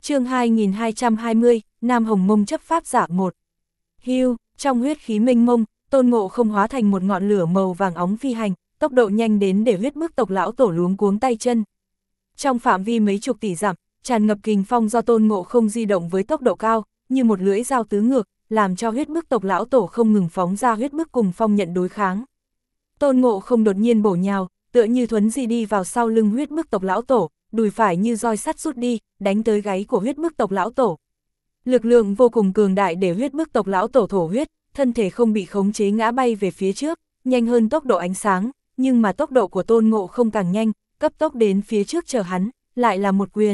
Chương 2220, Nam Hồng Mông chấp pháp giả 1. Hưu, trong huyết khí mênh mông, Tôn Ngộ Không hóa thành một ngọn lửa màu vàng óng phi hành, tốc độ nhanh đến để huyết bức tộc lão tổ luống cuống tay chân. Trong phạm vi mấy chục tỷ dặm, tràn ngập kình phong do Tôn Ngộ Không di động với tốc độ cao, như một lưỡi dao tứ ngược, làm cho huyết bức tộc lão tổ không ngừng phóng ra huyết bức cùng phong nhận đối kháng. Tôn Ngộ Không đột nhiên bổ nhào, tựa như thuấn di đi vào sau lưng huyết bức tộc lão tổ, đùi phải như roi sắt rút đi, đánh tới gáy của huyết bức tộc lão tổ. Lực lượng vô cùng cường đại để huyết bức tộc lão tổ thổ huyết, thân thể không bị khống chế ngã bay về phía trước, nhanh hơn tốc độ ánh sáng, nhưng mà tốc độ của Tôn Ngộ Không càng nhanh, cấp tốc đến phía trước chờ hắn, lại là một quyền.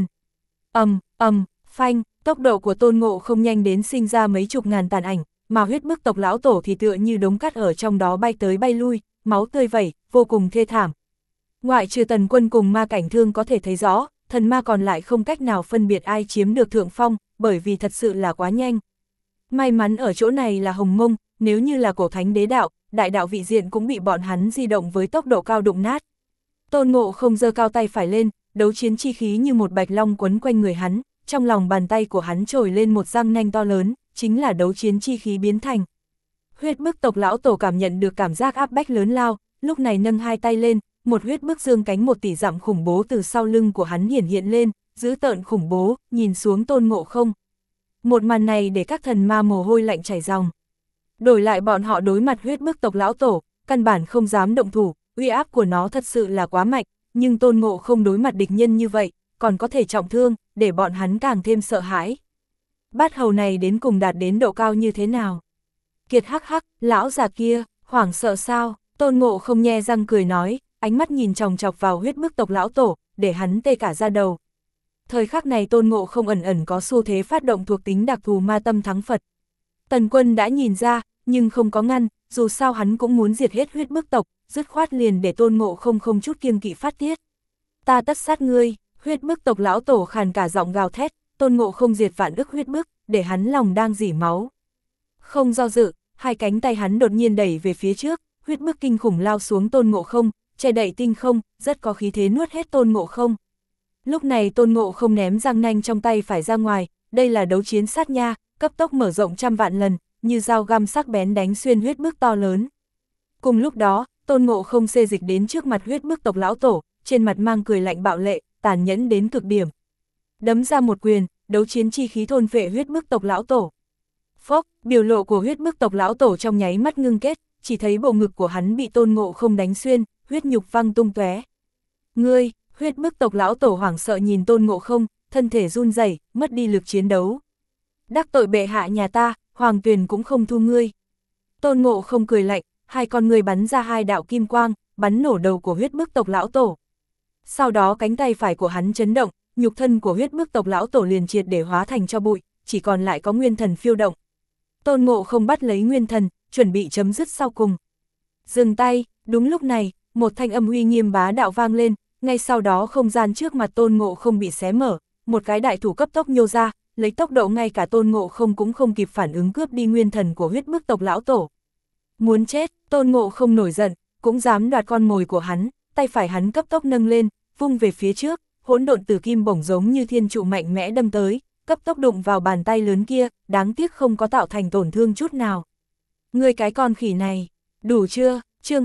Phanh, tốc độ của Tôn Ngộ Không nhanh đến sinh ra mấy chục ngàn tàn ảnh, mà huyết bức tộc lão tổ thì tựa như đống cát ở trong đó bay tới bay lui, máu tươi vẩy, vô cùng thê thảm. Ngoại trừ Tần Quân cùng Ma Cảnh Thương có thể thấy rõ, thần ma còn lại không cách nào phân biệt ai chiếm được thượng phong, bởi vì thật sự là quá nhanh. May mắn ở chỗ này là Hồng Mông, nếu như là cổ thánh đế đạo, đại đạo vị diện cũng bị bọn hắn di động với tốc độ cao đụng nát. Tôn Ngộ Không giơ cao tay phải lên, đấu chiến chi khí như một bạch long quấn quanh người hắn, trong lòng bàn tay của hắn trồi lên một răng nanh to lớn, chính là đấu chiến chi khí biến thành. Huyết bức tộc lão tổ cảm nhận được cảm giác áp bách lớn lao, lúc này nâng hai tay lên, một huyết bức dương cánh 1 tỷ dặm khủng bố từ sau lưng của hắn hiện lên, dữ tợn khủng bố, nhìn xuống Tôn Ngộ Không. Một màn này để các thần ma mồ hôi lạnh chảy ròng. Đổi lại bọn họ đối mặt huyết bức tộc lão tổ, căn bản không dám động thủ, uy áp của nó thật sự là quá mạnh, nhưng Tôn Ngộ Không đối mặt địch nhân như vậy, còn có thể trọng thương, để bọn hắn càng thêm sợ hãi. Bát hầu này đến cùng đạt đến độ cao như thế nào? Kiệt hắc hắc, lão già kia, hoảng sợ sao? Tôn Ngộ Không nhe răng cười nói, ánh mắt nhìn chòng chọc vào huyết bức tộc lão tổ, để hắn tê cả da đầu. Thời khắc này Tôn Ngộ Không ẩn ẩn có xu thế phát động thuộc tính đặc thù ma tâm thắng Phật. Tần Quân đã nhìn ra, nhưng không có ngăn, dù sao hắn cũng muốn diệt hết huyết bức tộc, dứt khoát liền để Tôn Ngộ Không không chút kiêng kỵ phát tiết. Ta tất sát ngươi, huyết bức tộc lão tổ khàn cả giọng gào thét, Tôn Ngộ Không diệt vạn ức huyết bức, để hắn lòng đang rỉ máu. Không do dự, hai cánh tay hắn đột nhiên đẩy về phía trước, huyết bức kinh khủng lao xuống Tôn Ngộ Không, che đậy tinh không, rất có khí thế nuốt hết Tôn Ngộ Không. Lúc này Tôn Ngộ Không ném răng nanh trong tay phải ra ngoài, đây là đấu chiến sát nha, cấp tốc mở rộng trăm vạn lần, như dao găm sắc bén đánh xuyên huyết bức to lớn. Cùng lúc đó, Tôn Ngộ Không xê dịch đến trước mặt huyết bức tộc lão tổ, trên mặt mang cười lạnh bạo lệ, tàn nhẫn đến cực điểm. Đấm ra một quyền, đấu chiến chi khí thôn phệ huyết bức tộc lão tổ. Phốc, biểu lộ của huyết bức tộc lão tổ trong nháy mắt ngưng kết, chỉ thấy bộ ngực của hắn bị Tôn Ngộ Không đánh xuyên, huyết nhục văng tung tóe. Ngươi, huyết bức tộc lão tổ hoảng sợ nhìn Tôn Ngộ Không, thân thể run rẩy, mất đi lực chiến đấu. Đắc tội bệ hạ nhà ta, Hoàng Tuyền cũng không thu ngươi. Tôn Ngộ Không cười lạnh, hai con người bắn ra hai đạo kim quang, bắn nổ đầu của huyết bức tộc lão tổ. Sau đó cánh tay phải của hắn chấn động, nhục thân của huyết bức tộc lão tổ liền triệt để hóa thành cho bụi, chỉ còn lại có nguyên thần phiêu động. Tôn Ngộ Không bắt lấy nguyên thần, chuẩn bị chấm dứt sau cùng. Dừng tay, đúng lúc này, một thanh âm uy nghiêm bá đạo vang lên, ngay sau đó không gian trước mặt Tôn Ngộ Không bị xé mở, một cái đại thủ cấp tốc nhô ra, lấy tốc độ ngay cả Tôn Ngộ Không cũng không kịp phản ứng cướp đi nguyên thần của huyết bức tộc lão tổ. Muốn chết, Tôn Ngộ Không nổi giận, cũng dám đoạt con mồi của hắn, tay phải hắn cấp tốc nâng lên, vung về phía trước, hỗn độn tử kim bổng giống như thiên trụ mạnh mẽ đâm tới, cấp tốc đụng vào bàn tay lớn kia, đáng tiếc không có tạo thành tổn thương chút nào. Ngươi cái con khỉ này, đủ chưa? Chương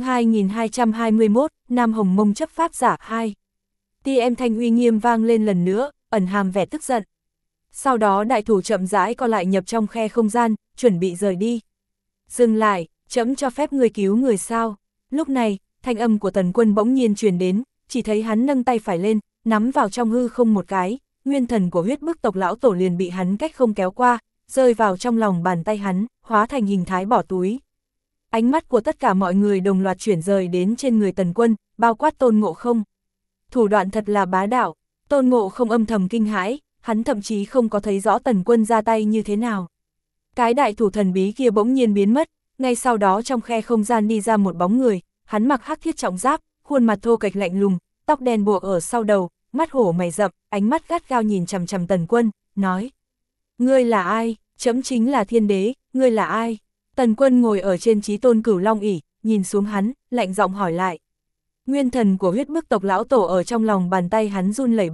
2221, Nam Hồng Mông chấp pháp giả 2. Âm thanh uy nghiêm vang lên lần nữa, ẩn hàm vẻ tức giận. Sau đó đại thủ chậm rãi co lại nhập trong khe không gian, chuẩn bị rời đi. Dừng lại, trẫm cho phép người cứu người sao? Lúc này, thanh âm của Tần Quân bỗng nhiên truyền đến, chỉ thấy hắn nâng tay phải lên, nắm vào trong hư không một cái, nguyên thần của huyết bức tộc lão tổ liền bị hắn cách không kéo qua, rơi vào trong lòng bàn tay hắn, hóa thành hình thái bỏ túi. Ánh mắt của tất cả mọi người đồng loạt chuyển rời đến trên người Tần Quân, bao quát Tôn Ngộ Không. Thủ đoạn thật là bá đạo, Tôn Ngộ Không âm thầm kinh hãi, hắn thậm chí không có thấy rõ Tần Quân ra tay như thế nào. Cái đại thủ thần bí kia bỗng nhiên biến mất, ngay sau đó trong khe không gian đi ra một bóng người, hắn mặc hắc thiết trọng giáp, khuôn mặt thô kệch lạnh lùng, tóc đen buộc ở sau đầu, mắt hổ mày rậm, ánh mắt gắt gao nhìn chằm chằm Tần Quân, nói: Ngươi là ai? Trẫm chính là thiên đế, ngươi là ai? Tần Quân ngồi ở trên chí tôn cửu long ỷ, nhìn xuống hắn, lạnh giọng hỏi lại. Nguyên thần của huyết bức tộc lão tổ ở trong lòng bàn tay hắn run lẩy bẩy,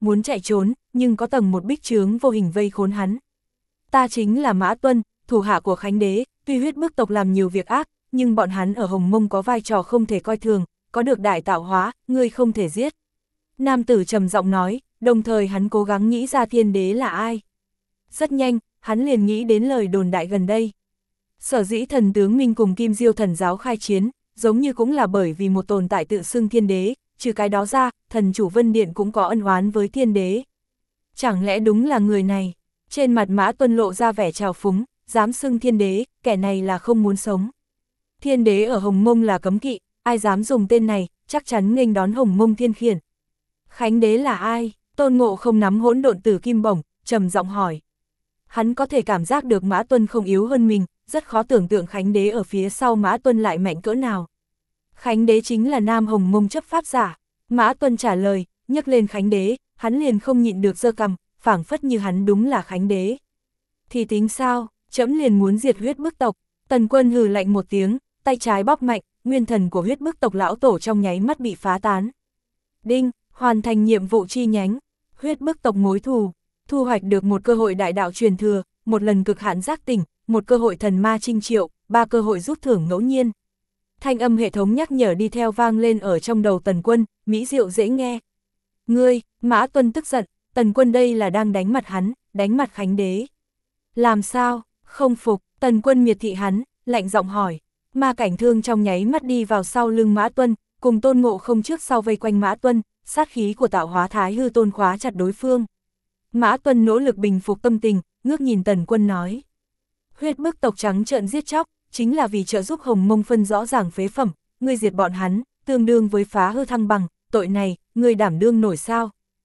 muốn chạy trốn, nhưng có tầng một bích chướng vô hình vây khốn hắn. Ta chính là Mã Tuân, thủ hạ của Khánh Đế, tuy huyết bức tộc làm nhiều việc ác, nhưng bọn hắn ở Hồng Mông có vai trò không thể coi thường, có được đại tạo hóa, ngươi không thể giết. Nam tử trầm giọng nói, đồng thời hắn cố gắng nghĩ ra thiên đế là ai. Rất nhanh, hắn liền nghĩ đến lời đồn đại gần đây. Sở dĩ thần tướng Minh cùng Kim Diêu thần giáo khai chiến, giống như cũng là bởi vì một tồn tại tự xưng thiên đế, trừ cái đó ra, thần chủ Vân Điện cũng có ân oán với thiên đế. Chẳng lẽ đúng là người này? Trên mặt Mã Tuân lộ ra vẻ trào phúng, dám xưng thiên đế, kẻ này là không muốn sống. Thiên đế ở Hồng Mông là cấm kỵ, ai dám dùng tên này, chắc chắn nghênh đón Hồng Mông thiên khiển. Khánh đế là ai? Tôn Ngộ không nắm hỗn độn tử kim bổng, trầm giọng hỏi. Hắn có thể cảm giác được Mã Tuân không yếu hơn mình, rất khó tưởng tượng Khánh đế ở phía sau Mã Tuân lại mạnh cỡ nào. Khánh đế chính là Nam Hồng Mông chấp pháp giả. Mã Tuân trả lời, nhắc lên Khánh đế, hắn liền không nhịn được giơ cằm, phảng phất như hắn đúng là Khánh đế. Thì tính sao, trẫm liền muốn diệt huyết bức tộc. Tần Quân hừ lạnh một tiếng, tay trái bóp mạnh, nguyên thần của huyết bức tộc lão tổ trong nháy mắt bị phá tán. Đinh, hoàn thành nhiệm vụ chi nhánh, huyết bức tộc mối thù, thu hoạch được một cơ hội đại đạo truyền thừa, một lần cực hạn giác tỉnh, một cơ hội thần ma trinh triệu, 3 cơ hội rút thưởng ngẫu nhiên. Thanh âm hệ thống nhắc nhở đi theo vang lên ở trong đầu Tần Quân, mỹ diệu dễ nghe. Ngươi, Mã Tuân tức giận, Tần Quân đây là đang đánh mặt hắn, đánh mặt Khánh đế. Làm sao, không phục, Tần Quân miệt thị hắn, lạnh giọng hỏi. Ma Cảnh Thương trong nháy mắt đi vào sau lưng Mã Tuân, cùng Tôn Ngộ không trước sau vây quanh Mã Tuân, sát khí của tạo hóa Thái Hư Tôn khóa chặt đối phương. Mã Tuân nỗ lực bình phục tâm tình, ngước nhìn Tần Quân nói. Huyết bức tộc trắng trợn giết chóc, chính là vì trợ giúp Hồng Mông phân rõ ràng phế phẩm, ngươi diệt bọn hắn, tương đương với phá hư thăng bằng, tội này, ngươi đảm đương nổi sao?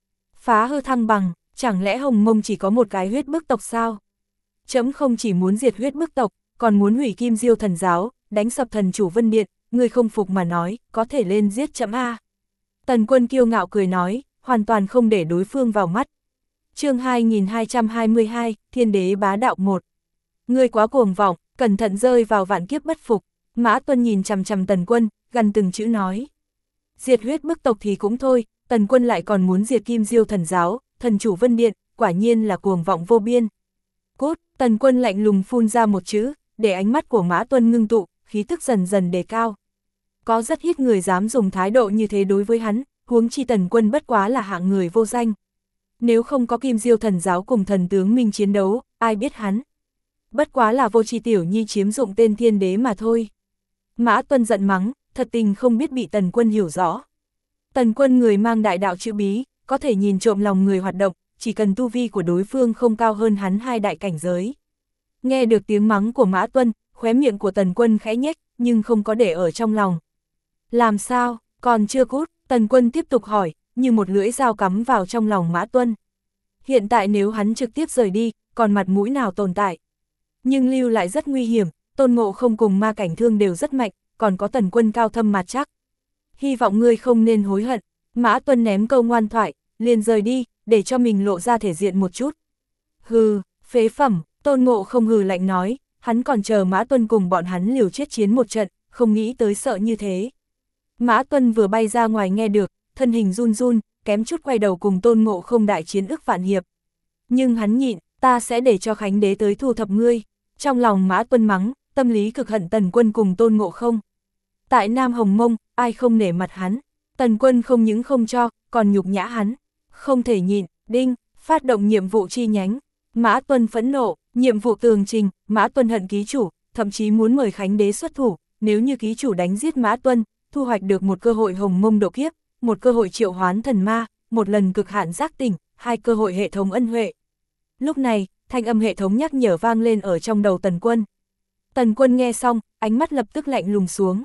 Phá hư thăng bằng, chẳng lẽ Hồng Mông chỉ có một cái huyết bức tộc sao? Trẫm không chỉ muốn diệt huyết bức tộc, còn muốn hủy Kim Diêu thần giáo, đánh sập thần chủ Vân Điện, ngươi không phục mà nói, có thể lên giết trẫm a. Tần Quân kiêu ngạo cười nói, hoàn toàn không để đối phương vào mắt. Chương 2222, Thiên đế bá đạo 1. Ngươi quá cuồng vọng, cẩn thận rơi vào vạn kiếp bất phục. Mã Tuân nhìn chằm chằm Tần Quân, gần từng chữ nói. Diệt huyết bức tộc thì cũng thôi, Tần Quân lại còn muốn diệt Kim Diêu thần giáo, thần chủ Vân Điện, quả nhiên là cuồng vọng vô biên. Cốt, Tần Quân lạnh lùng phun ra một chữ, để ánh mắt của Mã Tuân ngưng tụ, khí tức dần dần đề cao. Có rất ít người dám dùng thái độ như thế đối với hắn, huống chi Tần Quân bất quá là hạng người vô danh. Nếu không có Kim Diêu thần giáo cùng thần tướng Minh chiến đấu, ai biết hắn. Bất quá là vô tri tiểu nhi chiếm dụng tên thiên đế mà thôi. Mã Tuân giận mắng, thật tình không biết bị Tần Quân hiểu rõ. Tần Quân người mang đại đạo chữ bí, có thể nhìn trộm lòng người hoạt động, chỉ cần tu vi của đối phương không cao hơn hắn 2 đại cảnh giới. Nghe được tiếng mắng của Mã Tuân, khóe miệng của Tần Quân khẽ nhếch, nhưng không có để ở trong lòng. Làm sao, còn chưa cút, Tần Quân tiếp tục hỏi, như một lưỡi dao cắm vào trong lòng Mã Tuân. Hiện tại nếu hắn trực tiếp rời đi, còn mặt mũi nào tồn tại. Nhưng lưu lại rất nguy hiểm, Tôn Ngộ không cùng Ma Cảnh Thương đều rất mạnh, còn có Tần Quân cao thâm mặt chắc. Hy vọng ngươi không nên hối hận. Mã Tuân ném câu ngoan thoại, liền rời đi, để cho mình lộ ra thể diện một chút. Hừ, phế phẩm, Tôn Ngộ không hừ lạnh nói, hắn còn chờ Mã Tuân cùng bọn hắn liều chết chiến một trận, không nghĩ tới sợ như thế. Mã Tuân vừa bay ra ngoài nghe được, thân hình run run, kém chút quay đầu cùng Tôn Ngộ không đại chiến ức vạn hiệp. Nhưng hắn nhịn, ta sẽ để cho Khánh đế tới thu thập ngươi. Trong lòng Mã Tuân mắng, tâm lý cực hận Tần Quân cùng Tôn Ngộ không. Tại Nam Hồng Mông, ai không nể mặt hắn. Tần Quân không những không cho, còn nhục nhã hắn. Không thể nhịn, đinh, phát động nhiệm vụ chi nhánh. Mã Tuân phẫn nộ, nhiệm vụ tường trình, Mã Tuân hận ký chủ, thậm chí muốn mời Khánh đế xuất thủ. Nếu như ký chủ đánh giết Mã Tuân, thu hoạch được một cơ hội Hồng Mông độ kiếp, một cơ hội triệu hoán thần ma, một lần cực hạn giác tỉnh, 2 cơ hội hệ thống ân huệ. Lúc này, thanh âm hệ thống nhắc nhở vang lên ở trong đầu Tần Quân. Tần Quân nghe xong, ánh mắt lập tức lạnh lùng xuống.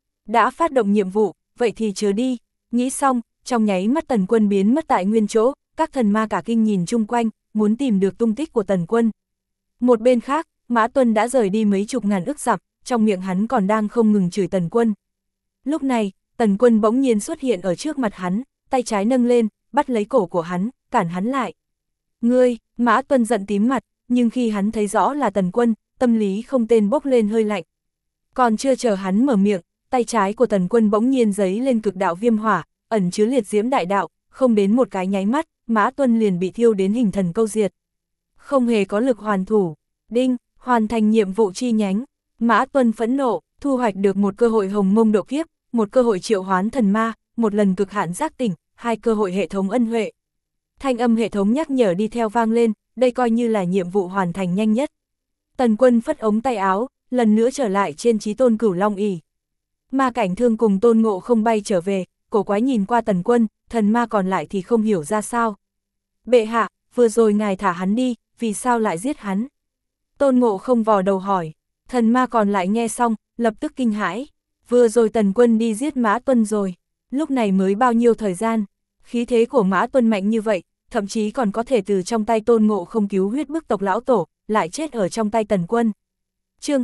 Đã phát động nhiệm vụ, vậy thì chớ đi. Nghĩ xong, trong nháy mắt Tần Quân biến mất tại nguyên chỗ, các thần ma cả kinh nhìn chung quanh, muốn tìm được tung tích của Tần Quân. Một bên khác, Mã Tuân đã rời đi mấy chục ngàn ức dặm, trong miệng hắn còn đang không ngừng chửi Tần Quân. Lúc này, Tần Quân bỗng nhiên xuất hiện ở trước mặt hắn, tay trái nâng lên, bắt lấy cổ của hắn, cản hắn lại. Ngươi, Mã Tuân giận tím mặt, nhưng khi hắn thấy rõ là Tần Quân, tâm lý không tên bốc lên hơi lạnh. Còn chưa chờ hắn mở miệng, tay trái của Tần Quân bỗng nhiên giấy lên cực đạo viêm hỏa, ẩn chứa liệt diễm đại đạo, không đến một cái nháy mắt, Mã Tuân liền bị thiêu đến hình thần câu diệt. Không hề có lực hoàn thủ. Đinh, hoàn thành nhiệm vụ chi nhánh. Mã Tuân phẫn nộ, thu hoạch được một cơ hội hồng mông độ kiếp, một cơ hội triệu hoán thần ma, một lần cực hạn giác tỉnh, 2 cơ hội hệ thống ân huệ. Thanh âm hệ thống nhắc nhở đi theo vang lên, đây coi như là nhiệm vụ hoàn thành nhanh nhất. Tần Quân phất ống tay áo, lần nữa trở lại trên Chí Tôn Cửu Long ỷ. Ma Cảnh Thương cùng Tôn Ngộ Không bay trở về, cổ quái nhìn qua Tần Quân, thần ma còn lại thì không hiểu ra sao. Bệ hạ, vừa rồi ngài thả hắn đi, vì sao lại giết hắn? Tôn Ngộ Không vò đầu hỏi, thần ma còn lại nghe xong, lập tức kinh hãi. Vừa rồi Tần Quân đi giết Mã Tuân rồi, lúc này mới bao nhiêu thời gian, khí thế của Mã Tuân mạnh như vậy, thậm chí còn có thể từ trong tay Tôn Ngộ Không cứu huyết bức tộc lão tổ, lại chết ở trong tay Tần Quân. Chương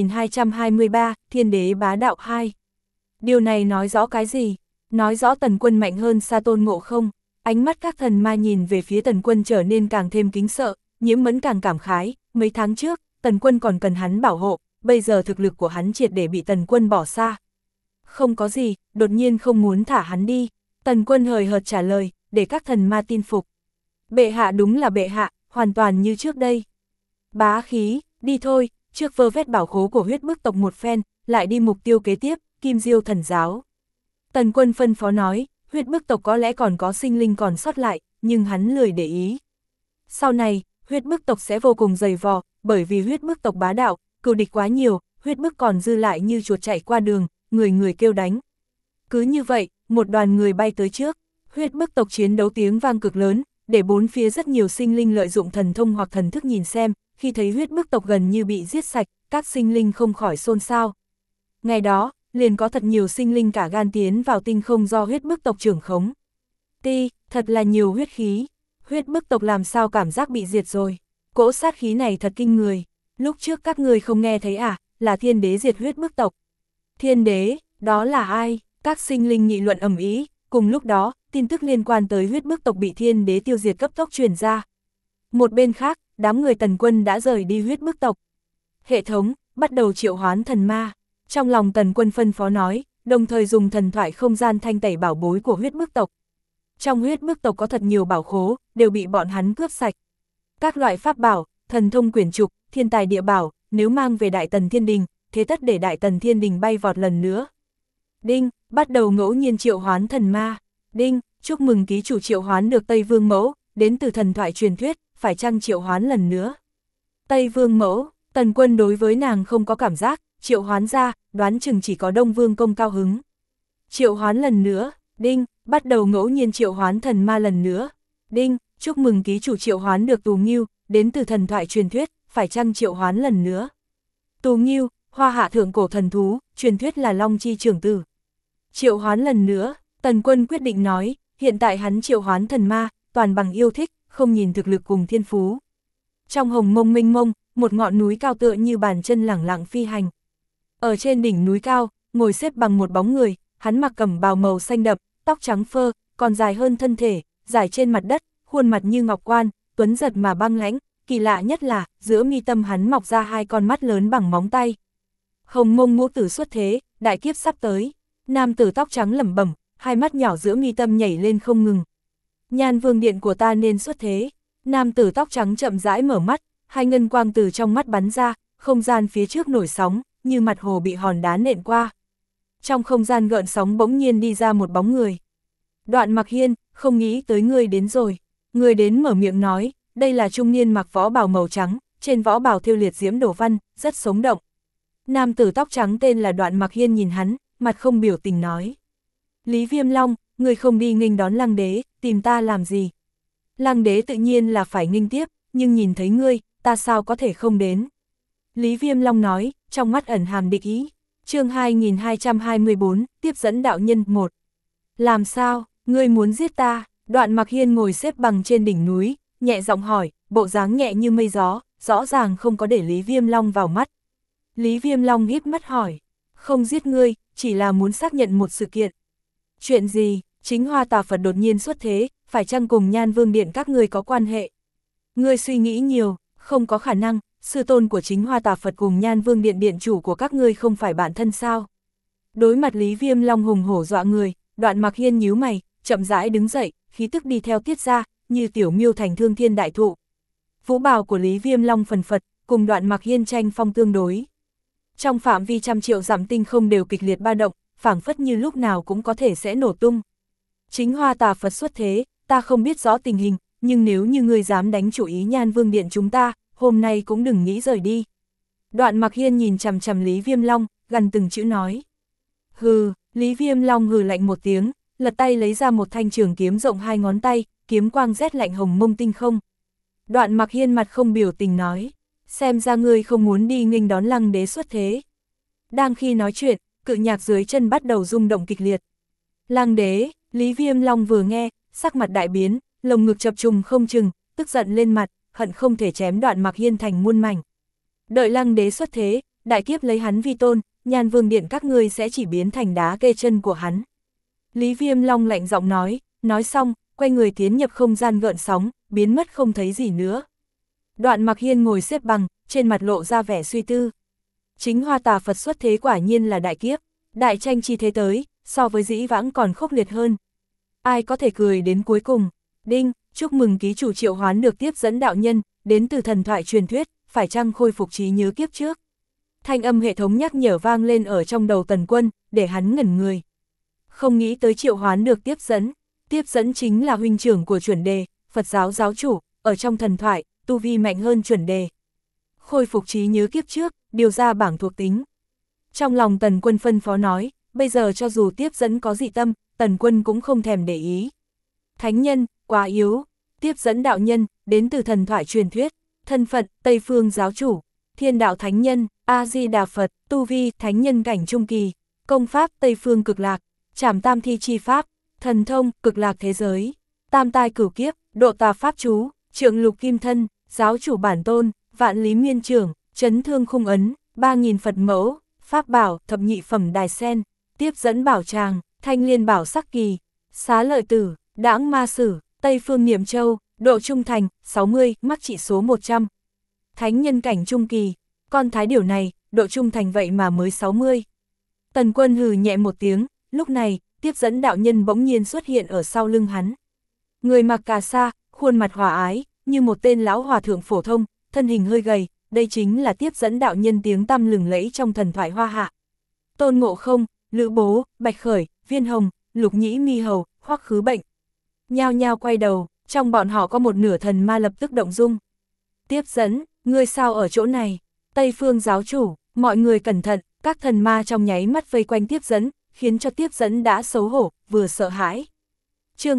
2223, Thiên Đế Bá Đạo 2. Điều này nói rõ cái gì? Nói rõ Tần Quân mạnh hơn xa Tôn Ngộ Không. Ánh mắt các thần ma nhìn về phía Tần Quân trở nên càng thêm kính sợ, Nhiễm Mẫn càng cảm khái, mấy tháng trước, Tần Quân còn cần hắn bảo hộ, bây giờ thực lực của hắn triệt để bị Tần Quân bỏ xa. Không có gì, đột nhiên không muốn thả hắn đi. Tần Quân hời hợt trả lời, để các thần ma tin phục. Bệ hạ đúng là bệ hạ, hoàn toàn như trước đây. Bá khí, đi thôi, trước vơ vét bảo khố của huyết bức tộc một phen, lại đi mục tiêu kế tiếp, Kim Diêu thần giáo. Tần Quân phân phó nói, huyết bức tộc có lẽ còn có sinh linh còn sót lại, nhưng hắn lười để ý. Sau này, huyết bức tộc sẽ vô cùng dày vò, bởi vì huyết bức tộc bá đạo, cừu địch quá nhiều, huyết bức còn dư lại như chuột chạy qua đường, người người kêu đánh. Cứ như vậy, một đoàn người bay tới trước, huyết bức tộc chiến đấu tiếng vang cực lớn, để bốn phía rất nhiều sinh linh lợi dụng thần thông hoặc thần thức nhìn xem, khi thấy huyết bức tộc gần như bị giết sạch, các sinh linh không khỏi xôn xao. Ngày đó, liền có thật nhiều sinh linh cả gan tiến vào tinh không do huyết bức tộc trưởng khống. Thật là nhiều huyết khí, huyết bức tộc làm sao cảm giác bị diệt rồi, cỗ sát khí này thật kinh người, lúc trước các người không nghe thấy à, là thiên đế diệt huyết bức tộc. Thiên đế, đó là ai? Các sinh linh nghị luận ầm ĩ, cùng lúc đó, tin tức liên quan tới huyết bức tộc bị thiên đế tiêu diệt cấp tốc truyền ra. Một bên khác, đám người Tần Quân đã rời đi huyết bức tộc. Hệ thống, bắt đầu triệu hoán thần ma. Trong lòng Tần Quân phân phó nói, đồng thời dùng thần thoại không gian thanh tẩy bảo bối của huyết bức tộc. Trong huyết bức tộc có thật nhiều bảo khố, đều bị bọn hắn cướp sạch. Các loại pháp bảo, thần thông quyển trục, thiên tài địa bảo, nếu mang về Đại Tần Thiên Đình, thế tất để Đại Tần Thiên Đình bay vọt lần nữa. Đinh, bắt đầu ngẫu nhiên triệu hoán thần ma. Đinh, chúc mừng ký chủ triệu hoán được Tây Vương Mẫu, đến từ thần thoại truyền thuyết, phải chăng triệu hoán lần nữa. Tây Vương Mẫu, Tần Quân đối với nàng không có cảm giác, triệu hoán ra, đoán chừng chỉ có Đông Vương Công cao hứng. Triệu hoán lần nữa, đinh, bắt đầu ngẫu nhiên triệu hoán thần ma lần nữa. Đinh, chúc mừng ký chủ triệu hoán được Tù Ngưu, đến từ thần thoại truyền thuyết, phải chăng triệu hoán lần nữa. Tù Ngưu, Hoa Hạ thượng cổ thần thú, truyền thuyết là Long Chi trưởng tử. Triệu hoán lần nữa, Tần Quân quyết định nói, hiện tại hắn triệu hoán thần ma, toàn bằng yêu thích, không nhìn thực lực cùng thiên phú. Trong hồng mông mênh mông, một ngọn núi cao tựa như bàn chân lẳng lặng phi hành. Ở trên đỉnh núi cao, ngồi xếp bằng một bóng người, hắn mặc cẩm bào màu xanh đậm, tóc trắng phơ, còn dài hơn thân thể, dài trên mặt đất, khuôn mặt như ngọc quan, tuấn giật mà băng lãnh, kỳ lạ nhất là, giữa mi tâm hắn mọc ra 2 con mắt lớn bằng móng tay. Hồng mông ngũ tử xuất thế, đại kiếp sắp tới. Nam tử tóc trắng lẩm bẩm, 2 mắt nhỏ giữa mi tâm nhảy lên không ngừng. Nhan vương điện của ta nên xuất thế. Nam tử tóc trắng chậm rãi mở mắt, 2 ngân quang từ trong mắt bắn ra, không gian phía trước nổi sóng, như mặt hồ bị hòn đá nện qua. Trong không gian gợn sóng bỗng nhiên đi ra một bóng người. Đoạn Mặc Hiên, không nghĩ tới ngươi đến rồi. Người đến mở miệng nói, đây là trung niên mặc võ bào màu trắng, trên võ bào thêu liệt diễm đổ văn, rất sống động. Nam tử tóc trắng tên là Đoạn Mặc Hiên nhìn hắn, mặt không biểu tình nói. Lý Viêm Long, ngươi không đi nghênh đón Lăng Đế, tìm ta làm gì? Lăng Đế tự nhiên là phải nghênh tiếp, nhưng nhìn thấy ngươi, ta sao có thể không đến? Lý Viêm Long nói, trong mắt ẩn hàm địch ý. Chương 2224, tiếp dẫn đạo nhân 1. Làm sao, ngươi muốn giết ta? Đoạn Mặc Hiên ngồi xếp bằng trên đỉnh núi, nhẹ giọng hỏi, bộ dáng nhẹ như mây gió, rõ ràng không có để Lý Viêm Long vào mắt. Lý Viêm Long híp mắt hỏi, không giết ngươi, chỉ là muốn xác nhận một sự kiện. Chuyện gì? Chính Hoa Tà Phật đột nhiên xuất thế, phải chăng cùng Nhan Vương Điện các ngươi có quan hệ? Ngươi suy nghĩ nhiều, không có khả năng, sư tôn của chính Hoa Tà Phật cùng Nhan Vương Điện điện chủ của các ngươi không phải bạn thân sao? Đối mặt Lý Viêm Long hùng hổ dọa người, Đoạn Mặc Hiên nhíu mày, chậm rãi đứng dậy, khí tức đi theo tiết ra, như tiểu miêu thành thương thiên đại thụ. Vũ bào của Lý Viêm Long phần phật, cùng Đoạn Mặc Hiên tranh phong tương đối. Trong phạm vi trăm triệu dặm tinh không đều kịch liệt ba động, phảng phất như lúc nào cũng có thể sẽ nổ tung. Chính Hoa Tà Phật xuất thế, ta không biết rõ tình hình, nhưng nếu như ngươi dám đánh chủ ý Nhan Vương Điện chúng ta, hôm nay cũng đừng nghĩ rời đi. Đoạn Mặc Hiên nhìn chằm chằm Lý Viêm Long, gần từng chữ nói. Hừ, Lý Viêm Long hừ lạnh một tiếng, lật tay lấy ra một thanh trường kiếm rộng 2 ngón tay, kiếm quang rét lạnh hồng mông tinh không. Đoạn Mặc Hiên mặt không biểu tình nói, xem ra ngươi không muốn đi nghênh đón Lăng Đế xuất thế. Đang khi nói chuyện, cự nhạc dưới chân bắt đầu rung động kịch liệt. Lăng Đế, Lý Viêm Long vừa nghe, sắc mặt đại biến, lồng ngực chập trùng không chừng, tức giận lên mặt, hận không thể chém Đoạn Mặc Hiên thành muôn mảnh. Đợi Lăng Đế xuất thế, đại kiếp lấy hắn vi tôn, Nhan Vương Điện các ngươi sẽ chỉ biến thành đá kê chân của hắn. Lý Viêm Long lạnh giọng nói xong, quay người tiến nhập không gian gợn sóng, biến mất không thấy gì nữa. Đoạn Mặc Hiên ngồi xếp bằng, trên mặt lộ ra vẻ suy tư. Chính Hoa Tà Phật xuất thế quả nhiên là đại kiếp, đại tranh chi thế tới, so với dĩ vãng còn khốc liệt hơn. Ai có thể cười đến cuối cùng? Đinh, chúc mừng ký chủ triệu hoán được tiếp dẫn đạo nhân, đến từ thần thoại truyền thuyết, phải chăng khôi phục trí nhớ kiếp trước? Thanh âm hệ thống nhắc nhở vang lên ở trong đầu Tần Quân, để hắn ngẩn người. Không nghĩ tới triệu hoán được tiếp dẫn chính là huynh trưởng của chuẩn đề, Phật giáo giáo chủ, ở trong thần thoại, tu vi mạnh hơn chuẩn đề. Khôi phục trí nhớ kiếp trước, điều ra bảng thuộc tính. Trong lòng Tần Quân phân phó nói, bây giờ cho dù tiếp dẫn có dị tâm, Tần Quân cũng không thèm để ý. Thánh nhân, quá yếu. Tiếp dẫn đạo nhân, đến từ thần thoại truyền thuyết. Thân phận, Tây Phương giáo chủ. Thiên đạo thánh nhân, A-di-đà Phật. Tu vi, thánh nhân cảnh trung kỳ. Công pháp, Tây Phương cực lạc. Trảm tam thi chi pháp. Thần thông, cực lạc thế giới. Tam tai cửu kiếp, độ tà pháp chú. Trượng lục kim thân, giáo chủ bản tôn. Vạn lý miên trưởng, chấn thương khung ấn. 3000 Phật mẫu, pháp bảo, thập nhị phẩm đài sen. Tiếp dẫn bảo tràng, thanh liên bảo sắc kỳ. Xá lợi tử, đãng ma sử, Tây Phương niệm châu, độ trung thành, 60, mắc trị số 100. Thánh nhân cảnh trung kỳ, con thái điểu này, độ trung thành vậy mà mới 60. Tần Quân hừ nhẹ một tiếng, lúc này, tiếp dẫn đạo nhân bỗng nhiên xuất hiện ở sau lưng hắn. Người mặc cà sa, khuôn mặt hòa ái, như một tên lão hòa thượng phổ thông, thân hình hơi gầy, đây chính là tiếp dẫn đạo nhân tiếng tăm lừng lẫy trong thần thoại Hoa Hạ. Tôn Ngộ Không, Lữ Bố, Bạch Khởi, Viên Hồng, Lục Nhĩ Mi Hầu, Hoắc Khứ Bệnh. Nhao nhao quay đầu, trong bọn họ có một nửa thần ma lập tức động dung. Tiếp dẫn, ngươi sao ở chỗ này? Tây Phương giáo chủ, mọi người cẩn thận, các thần ma trong nháy mắt vây quanh tiếp dẫn, khiến cho tiếp dẫn đã xấu hổ, vừa sợ hãi. Chương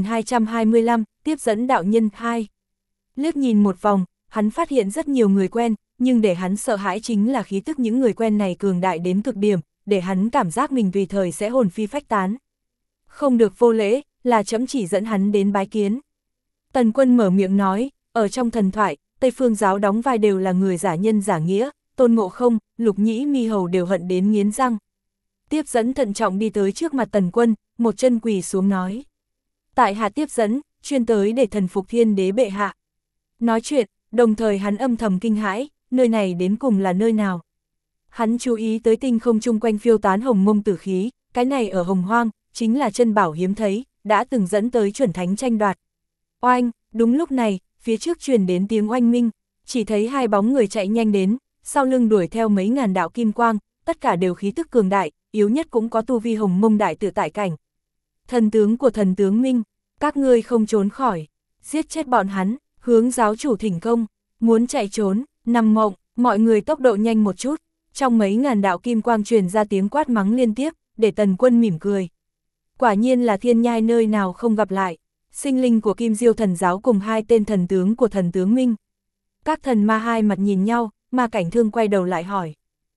2225, tiếp dẫn đạo nhân 2. Liếc nhìn một vòng, hắn phát hiện rất nhiều người quen, nhưng để hắn sợ hãi chính là khí tức những người quen này cường đại đến cực điểm, để hắn cảm giác mình tùy thời sẽ hồn phi phách tán. Không được vô lễ, là trẫm chỉ dẫn hắn đến bái kiến. Tần Quân mở miệng nói, ở trong thần thoại, Tây Phương giáo đóng vai đều là người giả nhân giả nghĩa, Tôn Ngộ Không, Lục Nhĩ Mi Hầu đều hận đến nghiến răng. Tiếp dẫn thận trọng đi tới trước mặt Tần Quân, một chân quỳ xuống nói. Tại hạ tiếp dẫn, chuyên tới để thần phục Thiên Đế bệ hạ. Nói chuyện, đồng thời hắn âm thầm kinh hãi, nơi này đến cùng là nơi nào. Hắn chú ý tới tinh không chung quanh phiêu tán hồng mông tử khí, cái này ở Hồng Hoang, chính là chân bảo hiếm thấy, đã từng dẫn tới chuẩn thánh tranh đoạt. Oanh, đúng lúc này, phía trước truyền đến tiếng oanh minh, chỉ thấy hai bóng người chạy nhanh đến, sau lưng đuổi theo mấy ngàn đạo kim quang, tất cả đều khí tức cường đại, yếu nhất cũng có tu vi hồng mông đại tự tại cảnh. Thần tướng của thần tướng Minh, các ngươi không trốn khỏi, giết chết bọn hắn, hướng giáo chủ thỉnh công, muốn chạy trốn, nằm mộng, mọi người tốc độ nhanh một chút, trong mấy ngàn đạo kim quang truyền ra tiếng quát mắng liên tiếp, để Tần Quân mỉm cười. Quả nhiên là thiên nhai nơi nào không gặp lại, sinh linh của Kim Diêu thần giáo cùng hai tên thần tướng của thần tướng Minh. Các thần ma hai mặt nhìn nhau, Ma Cảnh Thương quay đầu lại hỏi.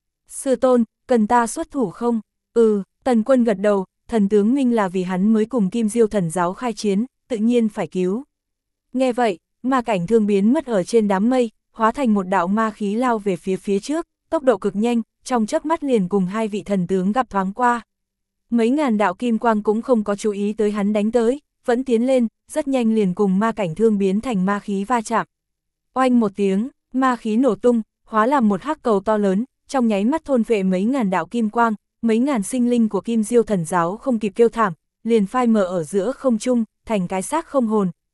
Sư tôn, cần ta xuất thủ không? Tần Quân gật đầu, thần tướng Minh là vì hắn mới cùng Kim Diêu thần giáo khai chiến, tự nhiên phải cứu. Nghe vậy, Ma Cảnh Thương biến mất ở trên đám mây, hóa thành một đạo ma khí lao về phía trước, tốc độ cực nhanh, trong chớp mắt liền cùng hai vị thần tướng gặp thoáng qua. Mấy ngàn đạo kim quang cũng không có chú ý tới hắn đánh tới, vẫn tiến lên, rất nhanh liền cùng Ma Cảnh Thương biến thành ma khí va chạm. Oanh một tiếng, ma khí nổ tung, hóa làm một hắc cầu to lớn, trong nháy mắt thôn vệ mấy ngàn đạo kim quang, mấy ngàn sinh linh của Kim Diêu thần giáo không kịp kêu thảm, liền phai mờ ở giữa không trung, thành cái xác không hồn.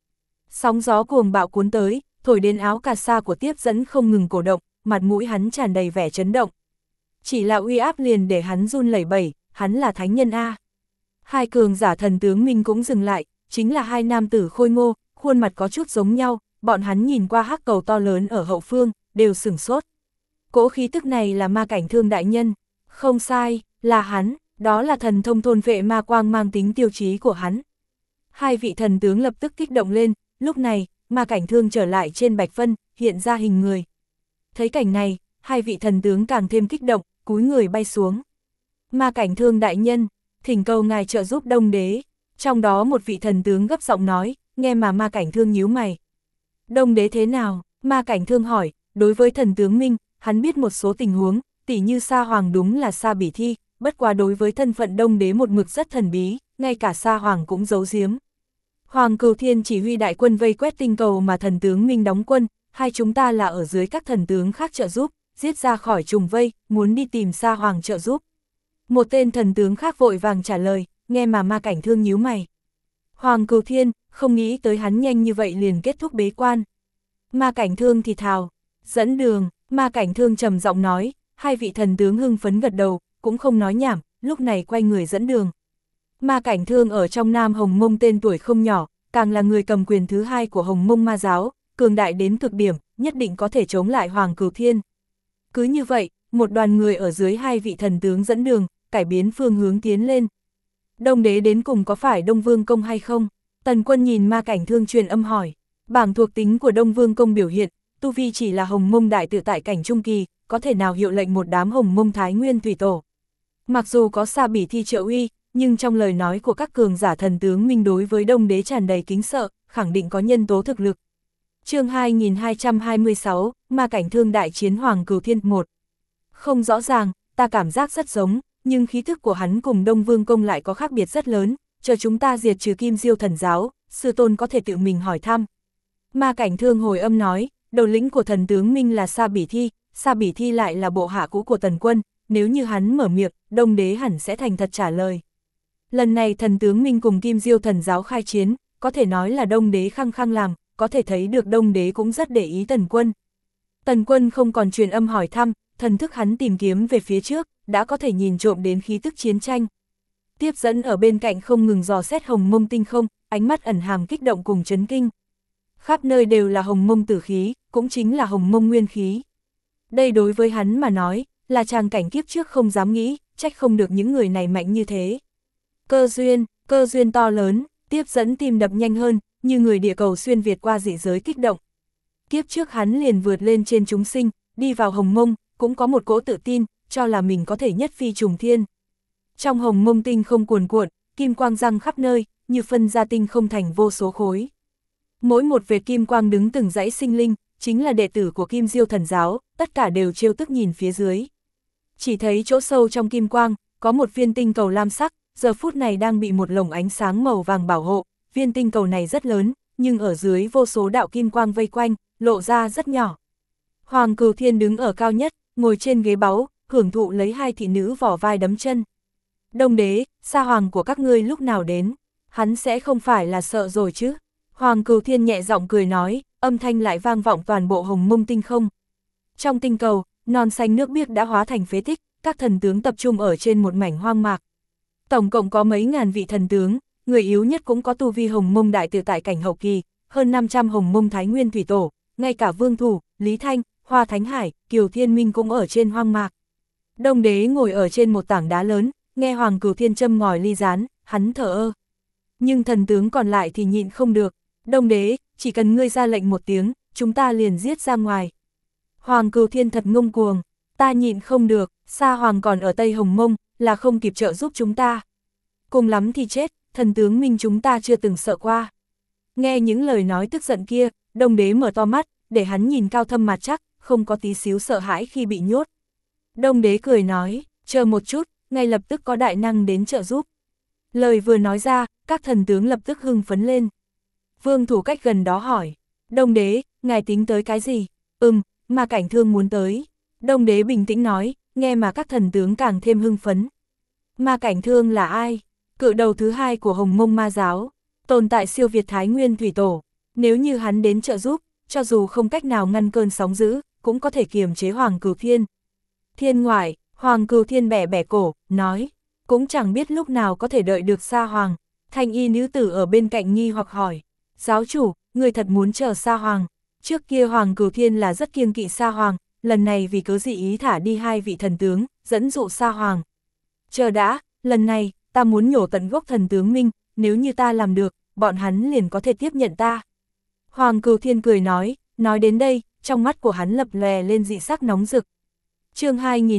Sóng gió cuồng bạo cuốn tới, thổi đến áo cà sa của Tiếp Dẫn không ngừng cổ động, mặt mũi hắn tràn đầy vẻ chấn động. Chỉ là uy áp liền để hắn run lẩy bẩy, hắn là thánh nhân A. Hai cường giả thần tướng minh cũng dừng lại, chính là hai nam tử khôi ngô, khuôn mặt có chút giống nhau, bọn hắn nhìn qua hắc cầu to lớn ở hậu phương, đều sửng sốt. Cỗ khí tức này là Ma Cảnh Thương đại nhân. Không sai, là hắn, đó là thần thông thôn vệ ma quang mang tính tiêu chí của hắn. Hai vị thần tướng lập tức kích động lên, lúc này, Ma Cảnh Thương trở lại trên bạch vân, hiện ra hình người. Thấy cảnh này, hai vị thần tướng càng thêm kích động, cúi người bay xuống. Ma Cảnh Thương đại nhân, thỉnh cầu ngài trợ giúp Đông Đế. Trong đó một vị thần tướng gấp giọng nói, nghe mà Ma Cảnh Thương nhíu mày. Đông Đế thế nào? Ma Cảnh Thương hỏi, đối với thần tướng Minh, hắn biết một số tình huống, tỉ như Sa Hoàng đúng là Sa Bỉ Thi, bất quá đối với thân phận Đông Đế một mực rất thần bí, ngay cả Sa Hoàng cũng giấu giếm. Hoàng Cửu Thiên chỉ huy đại quân vây quét tinh cầu mà thần tướng Minh đóng quân, hai chúng ta là ở dưới các thần tướng khác trợ giúp, giết ra khỏi trùng vây, muốn đi tìm Sa Hoàng trợ giúp. Một tên thần tướng khác vội vàng trả lời, nghe mà Ma Cảnh Thương nhíu mày. Hoàng Cửu Thiên, không nghĩ tới hắn nhanh như vậy liền kết thúc bế quan. Ma Cảnh Thương thì thào, dẫn đường, Ma Cảnh Thương trầm giọng nói, hai vị thần tướng hưng phấn gật đầu, cũng không nói nhảm, lúc này quay người dẫn đường. Ma Cảnh Thương ở trong Nam Hồng Mông tên tuổi không nhỏ, càng là người cầm quyền thứ hai của Hồng Mông ma giáo, cường đại đến cực điểm, nhất định có thể chống lại Hoàng Cửu Thiên. Cứ như vậy, một đoàn người ở dưới hai vị thần tướng dẫn đường, cải biến phương hướng tiến lên. Đông Đế đến cùng có phải Đông Vương Công hay không? Tần Quân nhìn Ma Cảnh Thương truyền âm hỏi. Bảng thuộc tính của Đông Vương Công biểu hiện, tu vi chỉ là Hồng Mông đại tự tại cảnh trung kỳ, có thể nào hiệu lệnh một đám Hồng Mông Thái Nguyên Thủy Tổ. Mặc dù có Sa Bỉ Thi trợ uy, nhưng trong lời nói của các cường giả thần tướng Minh đối với Đông Đế tràn đầy kính sợ, khẳng định có nhân tố thực lực. Chương 2226, Ma Cảnh Thương đại chiến Hoàng Cửu Thiên 1. Không rõ ràng, ta cảm giác rất giống, nhưng khí thức của hắn cùng Đông Vương Công lại có khác biệt rất lớn, chờ chúng ta diệt trừ Kim Diêu thần giáo, sư tôn có thể tự mình hỏi thăm. Ma Cảnh Thương hồi âm nói, đầu lĩnh của thần tướng Minh là Sa Bỉ Thi, Sa Bỉ Thi lại là bộ hạ cũ của Tần Quân, nếu như hắn mở miệng, Đông Đế hẳn sẽ thành thật trả lời. Lần này thần tướng Minh cùng Kim Diêu thần giáo khai chiến, có thể nói là Đông Đế khăng khăng làm, có thể thấy được Đông Đế cũng rất để ý Tần Quân. Tần Quân không còn truyền âm hỏi thăm, thần thức hắn tìm kiếm về phía trước, đã có thể nhìn trộm đến khí tức chiến tranh. Tiếp Dẫn ở bên cạnh không ngừng dò xét Hồng Mông tinh không, ánh mắt ẩn hàm kích động cùng chấn kinh. Khắp nơi đều là Hồng Mông tử khí, cũng chính là Hồng Mông nguyên khí. Đây đối với hắn mà nói, là tràng cảnh kiếp trước không dám nghĩ, trách không được những người này mạnh như thế. Cơ duyên to lớn, Tiếp Dẫn tim đập nhanh hơn, như người địa cầu xuyên việt qua dị giới kích động. Kiếp trước hắn liền vượt lên trên chúng sinh, đi vào Hồng Mông, cũng có một cỗ tự tin, cho là mình có thể nhất phi trùng thiên. Trong Hồng Mông tinh không cuồn cuộn, kim quang răng khắp nơi, như phân ra tinh không thành vô số khối. Mỗi một vệt kim quang đứng từng dãy sinh linh, chính là đệ tử của Kim Diêu thần giáo, tất cả đều trêu tức nhìn phía dưới. Chỉ thấy chỗ sâu trong kim quang, có một viên tinh cầu lam sắc, giờ phút này đang bị một lồng ánh sáng màu vàng bảo hộ, viên tinh cầu này rất lớn, nhưng ở dưới vô số đạo kim quang vây quanh, lộ ra rất nhỏ. Hoàng Cửu Thiên đứng ở cao nhất, ngồi trên ghế báu, hưởng thụ lấy hai thị nữ vỏ vai đấm chân. Đông Đế, Sa Hoàng của các ngươi lúc nào đến? Hắn sẽ không phải là sợ rồi chứ? Hoàng Cửu Thiên nhẹ giọng cười nói, âm thanh lại vang vọng toàn bộ Hồng Mông tinh không. Trong tinh cầu, non xanh nước biếc đã hóa thành phế tích, các thần tướng tập trung ở trên một mảnh hoang mạc. Tổng cộng có mấy ngàn vị thần tướng, người yếu nhất cũng có tu vi Hồng Mông đại tự tại cảnh hậu kỳ, hơn 500 Hồng Mông Thái Nguyên Thủy Tổ, ngay cả Vương Thủ, Lý Thanh, Hoa Thánh Hải, Kiều Thiên Minh cũng ở trên hoang mạc. Đông Đế ngồi ở trên một tảng đá lớn, nghe Hoàng Cửu Thiên châm ngòi ly gián, hắn thở ơ. Nhưng thần tướng còn lại thì nhịn không được. Đông Đế, chỉ cần ngươi ra lệnh một tiếng, chúng ta liền giết ra ngoài. Hoàng Cửu Thiên thật ngông cuồng, ta nhịn không được, Sa Hoàng còn ở Tây Hồng Mông, là không kịp trợ giúp chúng ta. Cùng lắm thì chết, thần tướng Minh chúng ta chưa từng sợ qua. Nghe những lời nói tức giận kia, Đông Đế mở to mắt, để hắn nhìn cao thâm mặt chắc, không có tí xíu sợ hãi khi bị nhốt. Đông Đế cười nói, chờ một chút, ngay lập tức có đại năng đến trợ giúp. Lời vừa nói ra, các thần tướng lập tức hưng phấn lên. Vương Thủ cách gần đó hỏi, Đông Đế, ngài tính tới cái gì? Ma Cảnh Thương muốn tới. Đông Đế bình tĩnh nói, nghe mà các thần tướng càng thêm hưng phấn. Ma Cảnh Thương là ai? Cự đầu thứ hai của Hồng Mông ma giáo, tồn tại siêu việt Thái Nguyên Thủy Tổ. Nếu như hắn đến trợ giúp, cho dù không cách nào ngăn cơn sóng dữ, cũng có thể kiềm chế Hoàng Cửu Thiên. Thiên ngoại, Hoàng Cửu Thiên bẻ bẻ cổ, nói, cũng chẳng biết lúc nào có thể đợi được Sa Hoàng. Thanh y nữ tử ở bên cạnh nghi hoặc hỏi, giáo chủ, người thật muốn chờ Sa Hoàng. Trước kia Hoàng Cửu Thiên là rất kiêng kỵ Sa Hoàng, lần này vì cớ gì ý thả đi 2 vị thần tướng, dẫn dụ Sa Hoàng. Chờ đã, lần này, ta muốn nhổ tận gốc thần tướng Minh, nếu như ta làm được, bọn hắn liền có thể tiếp nhận ta. Hoàng Cửu Thiên cười nói đến đây, trong mắt của hắn lập lòe lên dị sắc nóng rực. Chương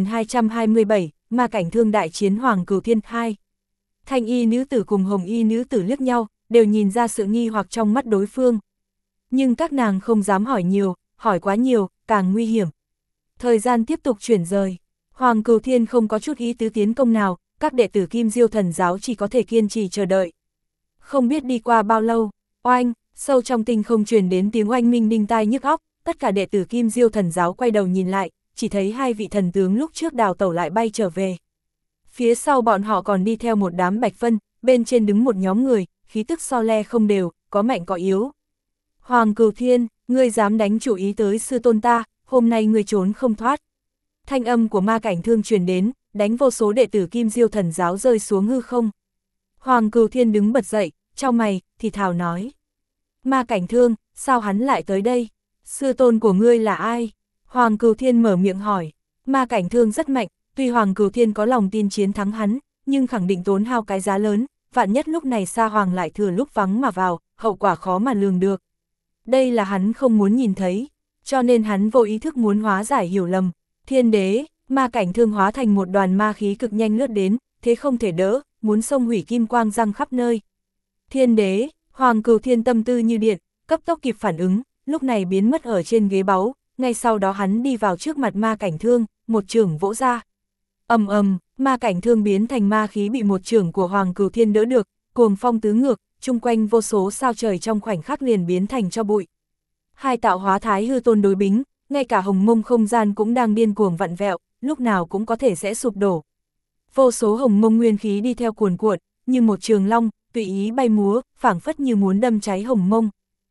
2227, Ma Cảnh Thương đại chiến Hoàng Cửu Thiên 2. Thanh y nữ tử cùng hồng y nữ tử liếc nhau, đều nhìn ra sự nghi hoặc trong mắt đối phương. Nhưng các nàng không dám hỏi nhiều, hỏi quá nhiều, càng nguy hiểm. Thời gian tiếp tục chuyển rời, Hoàng Cửu Thiên không có chút ý tứ tiến công nào, các đệ tử Kim Diêu Thần giáo chỉ có thể kiên trì chờ đợi. Không biết đi qua bao lâu, oanh, sâu trong tinh không truyền đến tiếng oanh minh đinh tai nhức óc, tất cả đệ tử Kim Diêu Thần giáo quay đầu nhìn lại, chỉ thấy 2 vị thần tướng lúc trước đào tẩu lại bay trở về. Phía sau bọn họ còn đi theo một đám bạch vân, bên trên đứng một nhóm người, khí tức so le không đều, có mạnh có yếu. Hoàng Cửu Thiên, ngươi dám đánh chủ ý tới sư tôn ta, hôm nay ngươi trốn không thoát. Thanh âm của Ma Cảnh Thương truyền đến, đánh vô số đệ tử Kim Diêu Thần giáo rơi xuống hư không. Hoàng Cửu Thiên đứng bật dậy, chau mày, thì thào nói. Ma Cảnh Thương, sao hắn lại tới đây? Sư tôn của ngươi là ai? Hoàng Cửu Thiên mở miệng hỏi. Ma Cảnh Thương rất mạnh, tuy Hoàng Cửu Thiên có lòng tin chiến thắng hắn, nhưng khẳng định tốn hao cái giá lớn, vạn nhất lúc này Sa Hoàng lại thừa lúc vắng mà vào, hậu quả khó mà lường được. Đây là hắn không muốn nhìn thấy, cho nên hắn vô ý thức muốn hóa giải hiểu lầm. Thiên đế, Ma Cảnh Thương hóa thành một đoàn ma khí cực nhanh lướt đến, thế không thể đỡ, muốn xông hủy kim quang răng khắp nơi. Thiên đế, Hoàng Cửu Thiên tâm tư như điện, cấp tốc kịp phản ứng, lúc này biến mất ở trên ghế báu, ngay sau đó hắn đi vào trước mặt Ma Cảnh Thương, một chưởng vỗ ra. Ầm ầm, Ma Cảnh Thương biến thành ma khí bị một chưởng của Hoàng Cửu Thiên đỡ được, cuồng phong tứ ngược, chung quanh vô số sao trời trong khoảnh khắc liền biến thành cho bụi. 2 tạo hóa thái hư tôn đối bính, ngay cả hồng mông không gian cũng đang điên cuồng vặn vẹo, lúc nào cũng có thể sẽ sụp đổ. Vô số hồng mông nguyên khí đi theo cuồn cuộn, như một trường long, tùy ý bay múa, phảng phất như muốn đâm cháy hồng mông.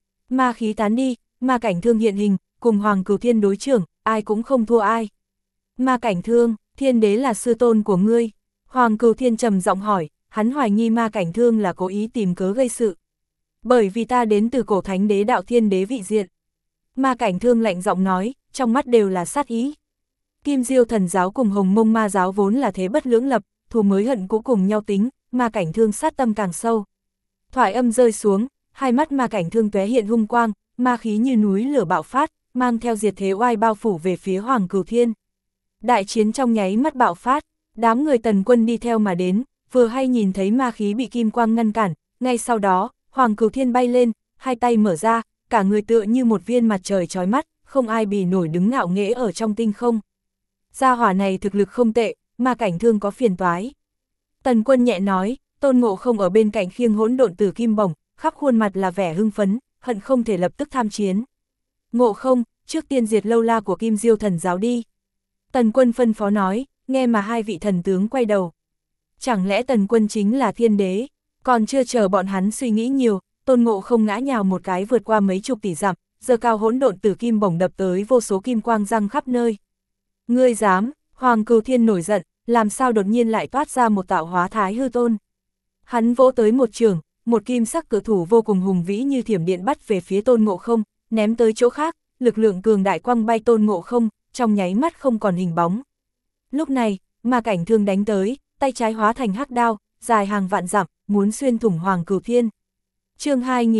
Ma khí tán đi, Ma Cảnh Thương hiện hình, cùng Hoàng Cửu Thiên đối trưởng, ai cũng không thua ai. Ma Cảnh Thương, Thiên đế là sư tôn của ngươi. Hoàng Cửu Thiên trầm giọng hỏi, hắn hoài nghi Ma Cảnh Thương là cố ý tìm cớ gây sự. Bởi vì ta đến từ cổ thánh đế đạo Thiên đế vị diện. Ma Cảnh Thương lạnh giọng nói, trong mắt đều là sát ý. Kim Diêu Thần giáo cùng Hồng Mông Ma giáo vốn là thế bất lưỡng lập, thù mới hận cũ cùng nhau tính, Ma Cảnh Thương sát tâm càng sâu. Thoại âm rơi xuống, hai mắt Ma Cảnh Thương tóe hiện hung quang, ma khí như núi lửa bạo phát, mang theo diệt thế oai bao phủ về phía Hoàng Cửu Thiên. Đại chiến trong nháy mắt bạo phát, đám người Tần Quân đi theo mà đến, vừa hay nhìn thấy ma khí bị kim quang ngăn cản, ngay sau đó, Hoàng Cửu Thiên bay lên, hai tay mở ra, cả người tựa như một viên mặt trời chói mắt, không ai bì nổi đứng ngạo nghễ ở trong tinh không. Gia hỏa này thực lực không tệ, Ma Cảnh Thương có phiền toái. Tần Quân nhẹ nói, Tôn Ngộ Không ở bên cạnh khiêng hỗn độn tử kim bổng, khắp khuôn mặt là vẻ hưng phấn, hận không thể lập tức tham chiến. Ngộ Không, trước tiên diệt lâu la của Kim Diêu Thần giáo đi. Tần Quân phân phó nói, nghe mà hai vị thần tướng quay đầu. Chẳng lẽ Tần Quân chính là thiên đế? Còn chưa chờ bọn hắn suy nghĩ nhiều, Tôn Ngộ Không ngã nhào một cái vượt qua mấy chục tỷ dặm, giơ cao hỗn độn tử kim bổng đập tới vô số kim quang răng khắp nơi. Ngươi dám? Hoàng Cửu Thiên nổi giận, làm sao đột nhiên lại toát ra một tạo hóa thái hư tôn? Hắn vỗ tới một trường, một kim sắc cự thủ vô cùng hùng vĩ như thiểm điện bắt về phía Tôn Ngộ Không, ném tới chỗ khác, lực lượng cường đại quăng bay Tôn Ngộ Không, trong nháy mắt không còn hình bóng. Lúc này, Ma Cảnh Thương đánh tới, tay trái hóa thành hắc đao, dài hàng vạn dặm, muốn xuyên thủng Hoàng Cửu Thiên. Chương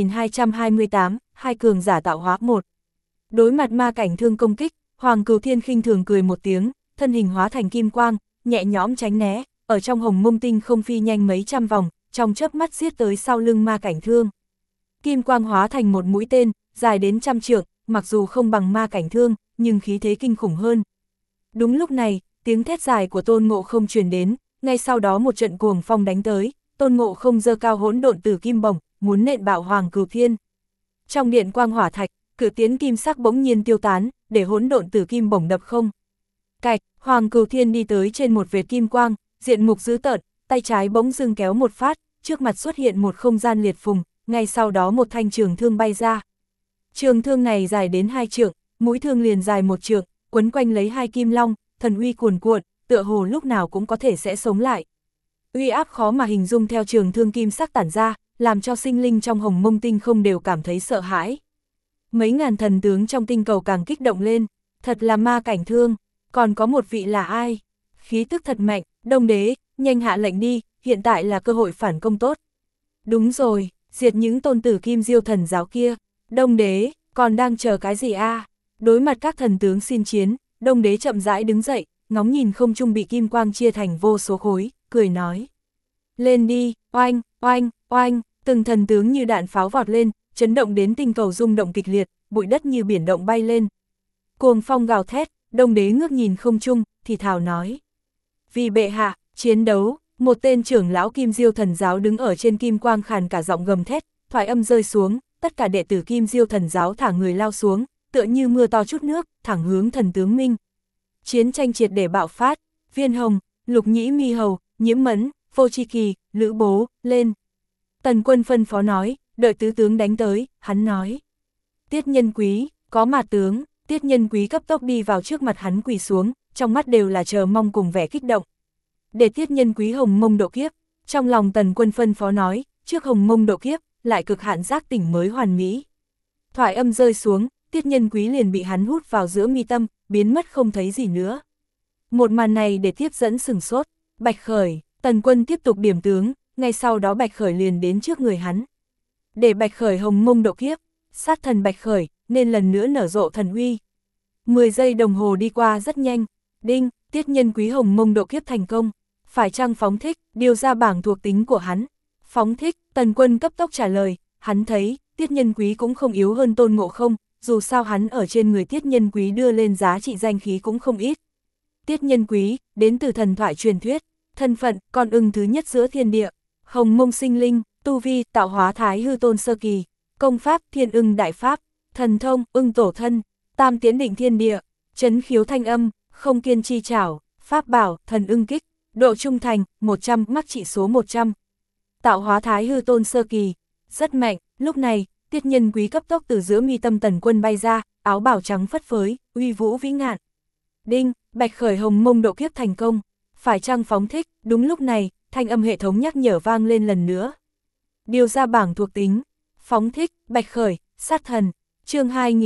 2228, hai cường giả tạo hóa 1. Đối mặt Ma Cảnh Thương công kích, Hoàng Cửu Thiên khinh thường cười một tiếng, thân hình hóa thành kim quang, nhẹ nhõm tránh né, ở trong hồng mông tinh không phi nhanh mấy trăm vòng, trong chớp mắt giết tới sau lưng Ma Cảnh Thương. Kim quang hóa thành một mũi tên, dài đến trăm trượng, mặc dù không bằng Ma Cảnh Thương, nhưng khí thế kinh khủng hơn. Đúng lúc này, tiếng thét dài của Tôn Ngộ Không truyền đến, ngay sau đó một trận cuồng phong đánh tới, Tôn Ngộ Không giơ cao hỗn độn tử kim bổng, muốn nện bạo Hoàng Cửu Thiên. Trong điện quang hỏa thạch, cự tiến kim sắc bỗng nhiên tiêu tán, để hỗn độn tử kim bổng đập không. Cạch, Hoàng Cửu Thiên đi tới trên một vệt kim quang, diện mục dữ tợn, tay trái bỗng dưng kéo một phát, trước mặt xuất hiện một không gian liệt phùng, ngay sau đó một thanh trường thương bay ra, Trường thương này dài đến 2 trượng, mũi thương liền dài 1 trượng, quấn quanh lấy 2 kim long, thần uy cuồn cuộn, tựa hồ lúc nào cũng có thể sẽ sống lại. Uy áp khó mà hình dung theo trường thương kim sắc tản ra, làm cho sinh linh trong Hồng Mông tinh không đều cảm thấy sợ hãi. Mấy ngàn thần tướng trong tinh cầu càng kích động lên, thật là ma cảnh thương, còn có một vị là ai? Khí tức thật mạnh, Đông Đế, nhanh hạ lệnh đi, hiện tại là cơ hội phản công tốt. Đúng rồi, diệt những tôn tử Kim Diêu thần giáo kia. Đông Đế, còn đang chờ cái gì a? Đối mặt các thần tướng xin chiến, Đông Đế chậm rãi đứng dậy, ngóng nhìn không trung bị kim quang chia thành vô số khối, cười nói. Lên đi, oanh, oanh, oanh, từng thần tướng như đạn pháo vọt lên, chấn động đến tinh cầu rung động kịch liệt, bụi đất như biển động bay lên. Cuồng phong gào thét, Đông Đế ngước nhìn không trung, thì thào nói. Vì bệ hạ, chiến đấu, một tên trưởng lão Kim Diêu thần giáo đứng ở trên kim quang khàn cả giọng gầm thét, thoại âm rơi xuống, tất cả đệ tử Kim Diêu thần giáo thả người lao xuống, tựa như mưa to chút nước, thẳng hướng thần tướng Minh. Chiến tranh triệt để bạo phát, Viên Hồng, Lục Nhĩ Mi Hầu, Nhiễm Mẫn, Vô Chi Kỳ, Lữ Bố, lên. Tần Quân phân phó nói, đợi tứ tướng đánh tới, hắn nói. Tiết Nhân Quý, có mà tướng, Tiết Nhân Quý cấp tốc đi vào trước mặt hắn quỳ xuống, trong mắt đều là chờ mong cùng vẻ kích động. Để Tiết Nhân Quý Hồng Mông độ kiếp, trong lòng Tần Quân phân phó nói, trước Hồng Mông độ kiếp, lại cực hạn giác tỉnh mới hoàn mỹ. Thoại âm rơi xuống, Tiết Nhân Quý liền bị hắn hút vào giữa mi tâm, biến mất không thấy gì nữa. Một màn này để tiếp dẫn sừng sốt, Bạch Khởi, Tần Quân tiếp tục điểm tướng, ngay sau đó Bạch Khởi liền đến trước người hắn. Để Bạch Khởi Hồng Mông độ kiếp, sát thần Bạch Khởi, nên lần nữa nở rộ thần uy. 10 giây đồng hồ đi qua rất nhanh, đinh, Tiết Nhân Quý Hồng Mông độ kiếp thành công. Phải chăng phóng thích, điều ra bảng thuộc tính của hắn. Phóng thích, Tần Quân cấp tốc trả lời, hắn thấy, Tiết Nhân Quý cũng không yếu hơn Tôn Ngộ Không, dù sao hắn ở trên người Tiết Nhân Quý đưa lên giá trị danh khí cũng không ít. Tiết Nhân Quý, đến từ thần thoại truyền thuyết, thân phận, con ưng thứ nhất giữa thiên địa, Hồng Mông sinh linh, tu vi, tạo hóa Thái Hư Tôn sơ kỳ, công pháp, Thiên Ưng đại pháp, thần thông, ưng tổ thân, tam tiến định thiên địa, trấn khiếu thanh âm, không kiên chi trảo, pháp bảo, thần ưng kích. Độ trung thành, 100, mắc trị số 100. Tạo hóa Thái Hư Tôn sơ kỳ, rất mạnh, lúc này, Tiết Nhân Quý cấp tốc từ giữa mi tâm Tần Quân bay ra, áo bào trắng phất phới, uy vũ vĩ ngạn. Đinh, Bạch Khởi Hồng Mông độ kiếp thành công, phải chăng phóng thích, đúng lúc này, thanh âm hệ thống nhắc nhở vang lên lần nữa. Điều ra bảng thuộc tính, phóng thích, Bạch Khởi, sát thần, chương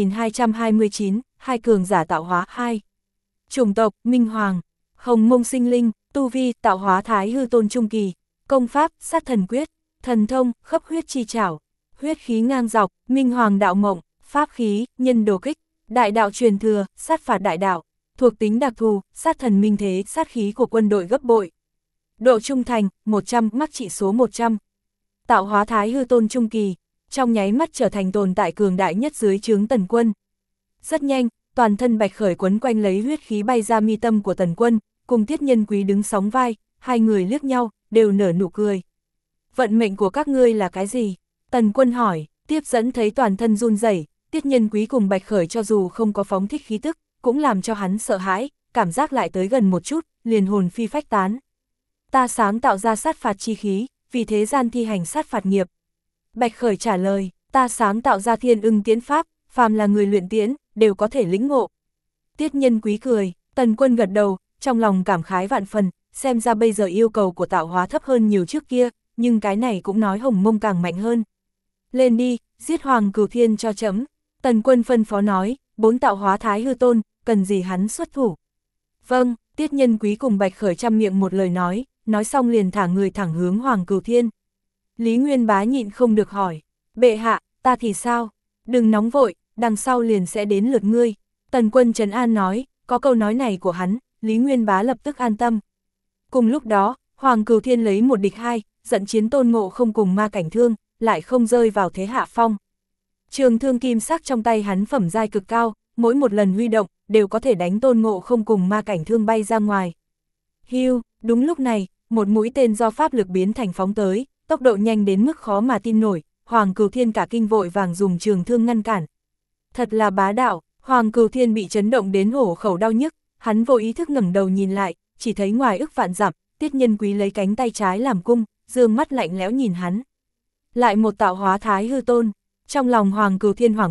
2229, hai cường giả tạo hóa 2. Chủng tộc, Minh Hoàng, Hồng Mông sinh linh, tu vi, tạo hóa Thái Hư Tôn trung kỳ, công pháp, sát thần quyết, thần thông, khấp huyết chi trảo, huyết khí ngang dọc, Minh Hoàng đạo mộng, pháp khí, nhân đồ kích, đại đạo truyền thừa, sát phạt đại đạo, thuộc tính đặc thù, sát thần minh thế, sát khí của quân đội gấp bội. Độ trung thành, 100, mắc trị số 100. Tạo hóa Thái Hư Tôn trung kỳ, trong nháy mắt trở thành tồn tại cường đại nhất dưới trướng Tần Quân. Rất nhanh, toàn thân Bạch Khởi quấn quanh lấy huyết khí bay ra mi tâm của Tần Quân, cùng Tiết Nhân Quý đứng sóng vai, hai người liếc nhau, đều nở nụ cười. Vận mệnh của các ngươi là cái gì? Tần Quân hỏi, tiếp dẫn thấy toàn thân run rẩy, Tiết Nhân Quý cùng Bạch Khởi cho dù không có phóng thích khí tức, cũng làm cho hắn sợ hãi, cảm giác lại tới gần một chút, liền hồn phi phách tán. Ta sáng tạo ra sát phạt chi khí, vì thế gian thi hành sát phạt nghiệp. Bạch Khởi trả lời, ta sáng tạo ra Thiên Ưng tiễn pháp, phàm là người luyện tiễn, đều có thể lĩnh ngộ. Tiết Nhân Quý cười, Tần Quân gật đầu, trong lòng cảm khái vạn phần, xem ra bây giờ yêu cầu của tạo hóa thấp hơn nhiều trước kia, nhưng cái này cũng nói Hồng Mông càng mạnh hơn. Lên đi, giết Hoàng Cửu Thiên cho chấm. Tần Quân phân phó nói, 4 tạo hóa Thái Hư Tôn, cần gì hắn xuất thủ. Vâng, Tiết Nhân Quý cùng Bạch Khởi trăm miệng một lời nói xong liền thả người thẳng hướng Hoàng Cửu Thiên. Lý Nguyên Bá nhịn không được hỏi, bệ hạ, ta thì sao? Đừng nóng vội, đằng sau liền sẽ đến lượt ngươi. Tần Quân trấn an nói, có câu nói này của hắn, Lý Nguyên Bá lập tức an tâm. Cùng lúc đó, Hoàng Cửu Thiên lấy một địch hai, dẫn chiến Tôn Ngộ Không cùng Ma Cảnh Thương, lại không rơi vào thế hạ phong. Trường thương kim sắc trong tay hắn phẩm giai cực cao, mỗi một lần huy động, đều có thể đánh Tôn Ngộ Không cùng Ma Cảnh Thương bay ra ngoài. Hưu, đúng lúc này, một mũi tên do pháp lực biến thành phóng tới, tốc độ nhanh đến mức khó mà tin nổi, Hoàng Cửu Thiên cả kinh vội vàng dùng trường thương ngăn cản. Thật là bá đạo, Hoàng Cửu Thiên bị chấn động đến hổ khẩu đau nhức, hắn vô ý thức ngẩng đầu nhìn lại, chỉ thấy ngoài ức vạn dặm, Tiết Nhân Quý lấy cánh tay trái làm cung, dương mắt lạnh lẽo nhìn hắn. Lại một tạo hóa Thái Hư Tôn, trong lòng Hoàng Cửu Thiên hoảng hốt,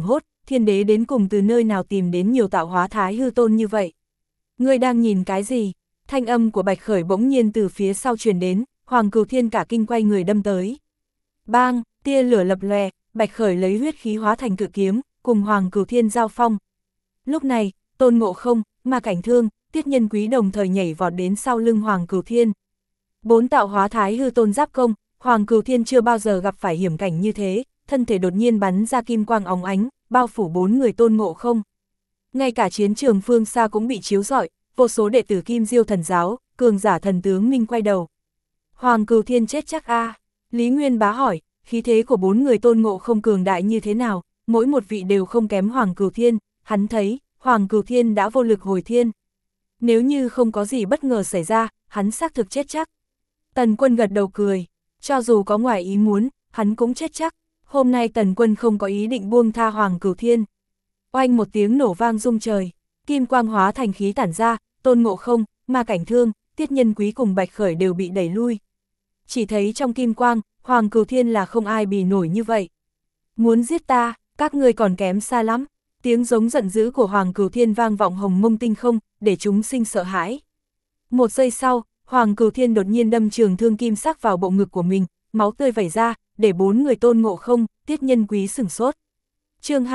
thiên đế đến cùng từ nơi nào tìm đến nhiều tạo hóa thái hư tôn như vậy. Ngươi đang nhìn cái gì? Thanh âm của Bạch Khởi bỗng nhiên từ phía sau truyền đến, Hoàng Cửu Thiên cả kinh quay người đâm tới. Bang, tia lửa lập lòe, Bạch Khởi lấy huyết khí hóa thành cự kiếm, cùng Hoàng Cửu Thiên giao phong. Lúc này, Tôn Ngộ Không, Ma Cảnh Thương, Tiết Nhân Quý đồng thời nhảy vọt đến sau lưng Hoàng Cửu Thiên. 4 tạo hóa thái hư tôn giáp công, Hoàng Cửu Thiên chưa bao giờ gặp phải hiểm cảnh như thế, thân thể đột nhiên bắn ra kim quang óng ánh, bao phủ 4 người Tôn Ngộ Không. Ngay cả chiến trường phương xa cũng bị chiếu rọi, vô số đệ tử Kim Diêu thần giáo, cường giả thần tướng minh quay đầu. Hoàng Cửu Thiên chết chắc a? Lý Nguyên Bá hỏi, khí thế của 4 người Tôn Ngộ Không cường đại như thế nào, mỗi một vị đều không kém Hoàng Cửu Thiên, hắn thấy, Hoàng Cửu Thiên đã vô lực hồi thiên. Nếu như không có gì bất ngờ xảy ra, hắn xác thực chết chắc. Tần Quân gật đầu cười, cho dù có ngoài ý muốn, hắn cũng chết chắc. Hôm nay Tần Quân không có ý định buông tha Hoàng Cửu Thiên. Oanh một tiếng nổ vang rung trời, kim quang hóa thành khí tản ra, Tôn Ngộ Không, Ma Cảnh Thương, Tiết Nhân Quý cùng Bạch Khởi đều bị đẩy lui. Chỉ thấy trong kim quang, Hoàng Cửu Thiên là không ai bì nổi như vậy. Muốn giết ta, các ngươi còn kém xa lắm. Tiếng giống giận dữ của Hoàng Cửu Thiên vang vọng hồng mông tinh không, để chúng sinh sợ hãi. Một giây sau, Hoàng Cửu Thiên đột nhiên đâm trường thương kim sắc vào bộ ngực của mình, máu tươi vẩy ra, để 4 người Tôn Ngộ Không, Tiết Nhân Quý sửng sốt. Chương